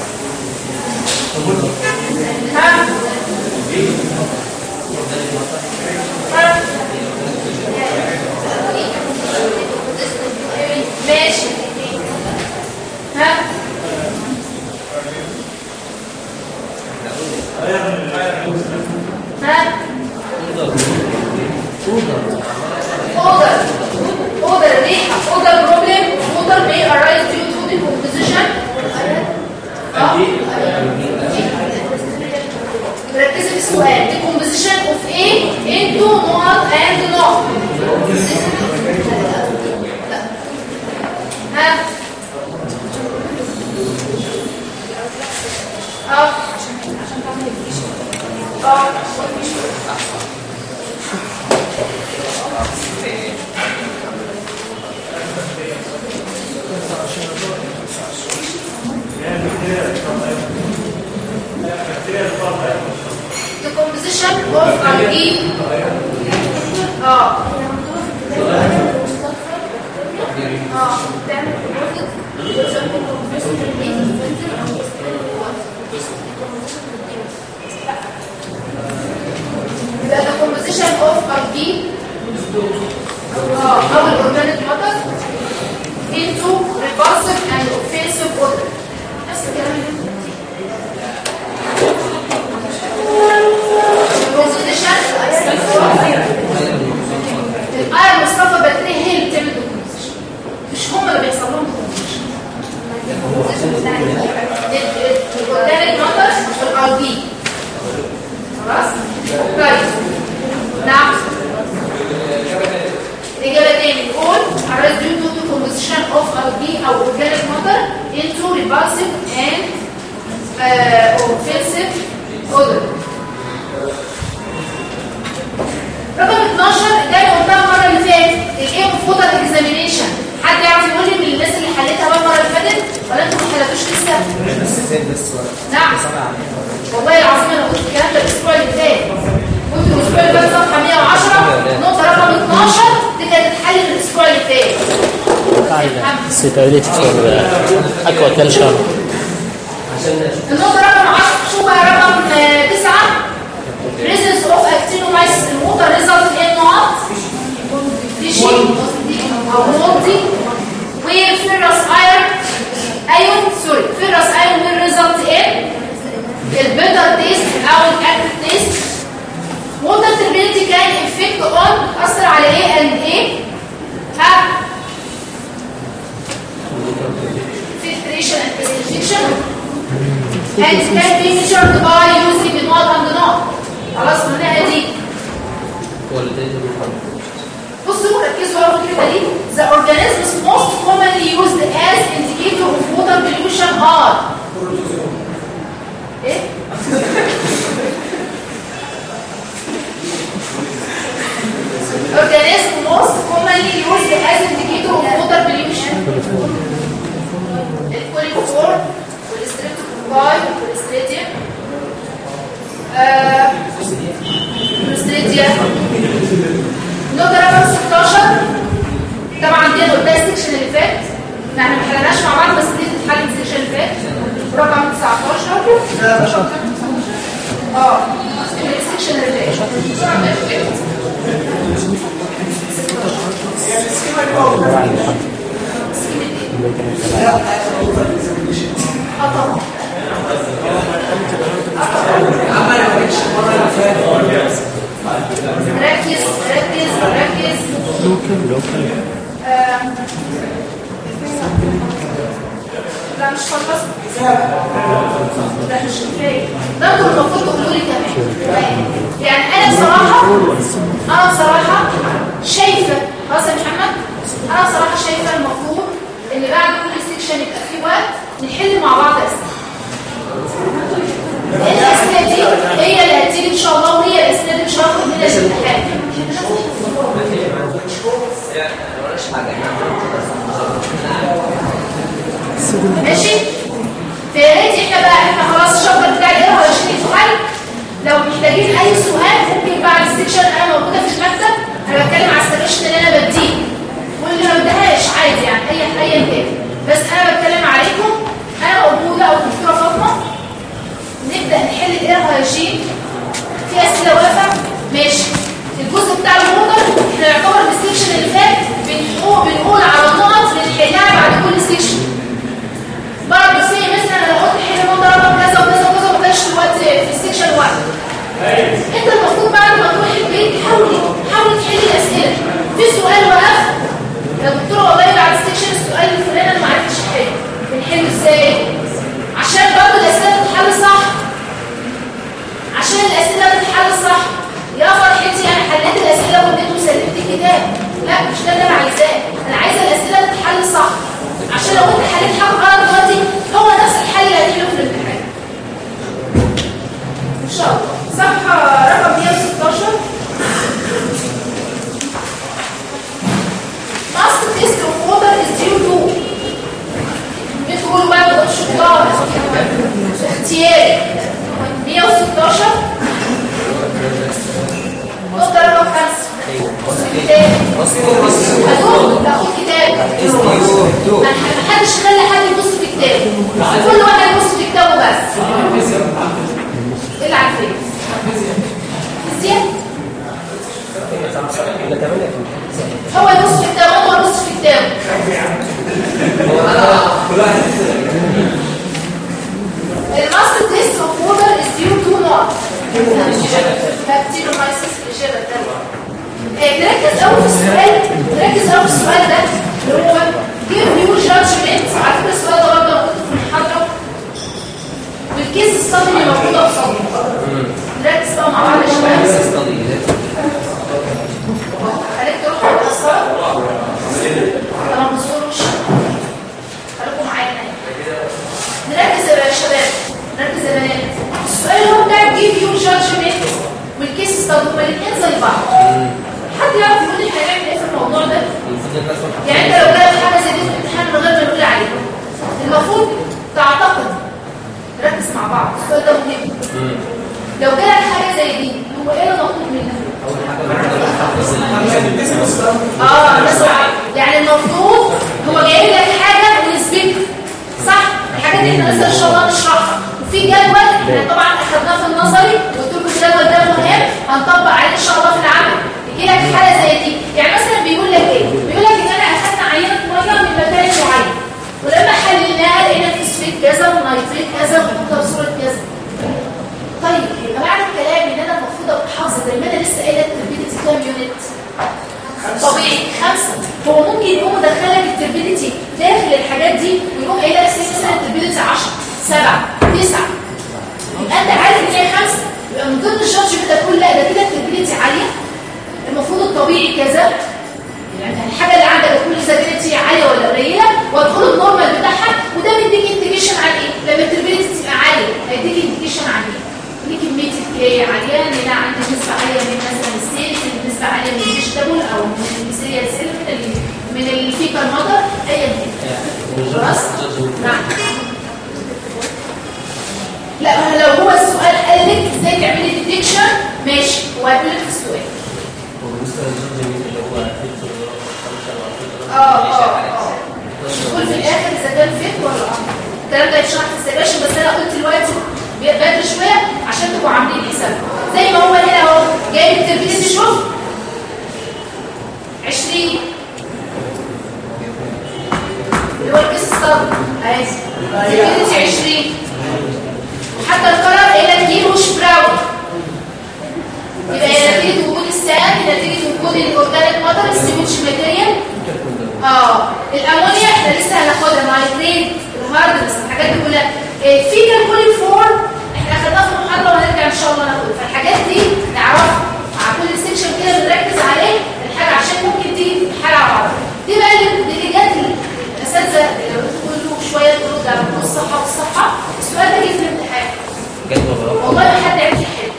ماشي ها Odor ريحة odor problem odor may arise due to the composition ركزوا في السؤال the composition of A into not and not ها the composition of algae the composition of algae our organic matter into repulsive and offensive odor نفس الكلام composition الآية مصطفى بكتيريا هي اللي بتعمل composition مش هم اللي بيحصل لهم composition الأورجانيك ماتر والألجي خلاص. طيب نعم الإجابة تاني نقول arise due to the composition of algae أو organic matter into repulsive and offensive odor. رقم 12 ده اللي قلتها المره اللي فاتت الايه فوتر اكزامينيشن. حد يعرف يقول لي من الناس اللي حلتها بقى المره اللي فاتت ولا انتوا ما حلتوش لسه؟ نعم والله العظيم انا قلت الكلام ده الاسبوع اللي فات. قلت الاسبوع اللي فات صفحه 110 نقطه رقم 12 دي كانت تتحل من الاسبوع اللي فات. suitability for aquaculture. النقطه رقم 10 شو بقى رقم 9 presence of actinomyces in water results in not fishing or moldy where ferrous iron will result in the bitter taste or active taste. Water turbidity can affect on أثر على ايه and ايه filtration and precipitation and can be measured by using the not and the not. خلاص قلناها دي. بصوا ركزوا على الكلمه دي. The organisms most commonly used as indicator of water pollution are ايه؟ organisms most commonly used as indicator of water pollution. الكوليفور والستريبتوكوكاي والستريديوم الستريديا. النقطة رقم 16 طبعا دي قلتها السكشن اللي فات احنا ما حلناش مع بعض بس دي تتحل السكشن اللي فات. رقم 19 السكشن اللي فات طبعا ركز لا مش خلصت لا مش كفايه ده انتوا المفروض تقولوا لي كمان. يعني انا بصراحه شايفه خلاص يا محمد انا بصراحه شايفه المفروض ان بعد كل سيكشن يبقى فيه وقت نحل مع بعض ماشي؟ فيا ريت احنا خلاص الشابتر بتاع الايه هو 20 سؤال. لو محتاجين اي سؤال ممكن بعد السكشن انا موجوده في المكتب، انا بتكلم على السكشن اللي انا بديه، واللي ما بديهاش عادي يعني ايا كان، بس انا بتكلم عليكم. انا موجوده او الدكتوره فاطمه. نبدا نحل الايه هيشين. في اسئله واقفه؟ ماشي. الجزء بتاع الموضوع احنا يعتبر في السكشن اللي فات بنقول على النقط اللي نحلها بعد كل سكشن. برضه زي مثلا انا قلت حل موضوع رقم كذا وكذا وكذا وما كانش الوقت في السكشن واحد. انت المفروض بعد ما تروح البيت حاول تحل الاسئله. في سؤال وقف يا دكتور والله بعد السكشن السؤال الفلاني انا ما عرفتش احله، بنحله ازاي؟ عشان برضه الاسئله تتحل صح. عشان الاسئله تتحل صح. يا فرحتي انا حليت الاسئله واديت وسلمت الكتاب. لا مش ده اللي انا عايزاه، انا عايزه الاسئله تتحل صح. عشان لو انت حليت حاجه غلط دلوقتي هو نفس الحل اللي هتحله في الامتحان. ان شاء الله. صفحه رقم 116. Must test of water is due to. بتقولوا بقى الشطار اختياري 116 نقطة رقم 5. بص الكتاب. تاخد كتاب. محدش خلي حد يبص في كتابه. كل واحد يبص في كتابه بس. ايه اللي عارفين؟ ازاي؟ هو يبص في كتابه هو يبص في كتابه. الماستر تيست اوف ووتر از ديو تو نوت. بكتيريومايسيس الإجابة الثانية. نركز أول في السؤال ده اللي هو give your judgment. على فكرة السؤال ده برضه موجود في المحاضرة والكيس ستادي اللي موجودة قصادنا. نركز بقى مع بعض شوية. خليك تروحوا الأسرار. طبعا ما تصورش. خليكم معايا هنا. نركز يا شباب، نركز يا بنات. السؤال اللي هو بتاع give your judgment والكيس ستادي هما الاثنين زي بعض. حد يعرف يقول لي هنعمل ايه في الموضوع ده؟ يعني انت لو جالك حاجه زي دي في الامتحان من غير ما نقول عليها المفروض تعتقد. ركز مع بعض السؤال ده مهم. لو جالك حاجه زي دي هو ايه اللي مطلوب منك؟ يعني المفروض هو جايب لك حاجه ونثبتها صح؟ الحاجات دي احنا لسه ان شاء الله نشرحها. وفي جدول احنا طبعا اخذناه في النظري وقلت لكم الجدول ده مهم هنطبق عليه ان شاء الله في العمل. يجي لك حاله زي دي، يعني مثلا بيقول لك ايه؟ بيقول لك ان انا اخذنا عينه ميه من مكان معين ولما حللناها لقينا فوسفات كذا ونيتريت كذا وموجوده بصوره كذا. طيب يبقى معنى الكلام ان انا المفروض ابقى حافظه زي ما انا لسه قايله التربيتي كام يونت؟ طبيعي 5. هو ممكن يقوم مدخلك التربيتي داخل الحاجات دي ويقوم قايل لك مثلا التربيتي 10 7 9. يبقى انت عارف ان هي 5. يبقى من ضمن الجادج بتقول لا ده كده التربيتي عاليه، المفروض الطبيعي كذا. يعني الحاجه اللي عندك تكون السابيليتي عاليه ولا قليله وتقول النورمال بتاعها، وده بيديك انديكيشن عن ايه؟ لما التربيتي تبقى عاليه هيديك انديكيشن عن ايه؟ دي كميه الكي عاليه، ان انا عندي نسبه عاليه من مثلا السيلز، نسبه عاليه من الفيجيتابل او من السيريال سيل من الفيكال ماتر ايا كان. خلاص؟ نعم. لا لو هو السؤال قال لك ازاي تعملي ديتكشن ماشي وهيقول لك السؤال. قول في الاخر اذا كان فيك ولا الكلام ده يتشرح في السكاشن، بس انا قلت دلوقتي بدري شويه عشان تبقوا عاملين حساب. زي ما هو هنا اهو جايب التربيتي شوف 20 اللي هو الكيس ستادي اهي التربيتي 20 حتى القرار الى كيلوش براون. يبقى نتيجه وجود السام نتيجه وجود الاورجانيك ماتر السيوتش ماتيريال. الامونيا احنا لسه هناخدها نايتريت الهاردنس الحاجات دي كلها. في كالكولين فورم احنا اخدناها في المحاضره وهنرجع ان شاء الله ناخدها. فالحاجات دي نعرفها مع كل سيكشن كده بنركز عليه الحاجه عشان ممكن تيجي تتحل على بعض. دي بقى اللي جت الاساتذه اللي بتقولوا شويه تقولوا ده بتقول الصحه والصحه. السؤال ده جه في الامتحان والله ما حد عرف يحل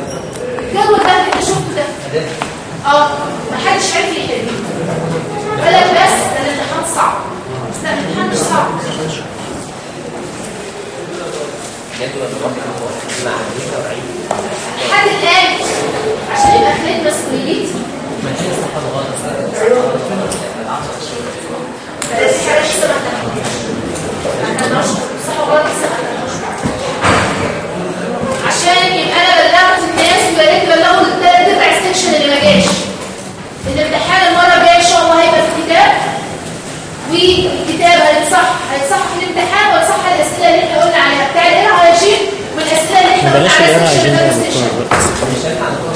الجدول ده اللي انت شفته ده. ما حدش عرف يحل. لحد الان عشان يبقى خليت مسؤوليتي بس حاجه سمعت انا مش صح غلط عشان يبقى انا بلغت الناس ويا ريت بلغوا الثلاث ارباع السكشن اللي ما جاش. الامتحان المره الجايه ان شاء الله هيبقى في كتاب، والكتاب هيتصح في الامتحان ويصح الاسئله اللي احنا قلنا عليها بتاع القراءه هيشيل والاسئله اللي احنا قلنا عليها بلاش القراءه عايزين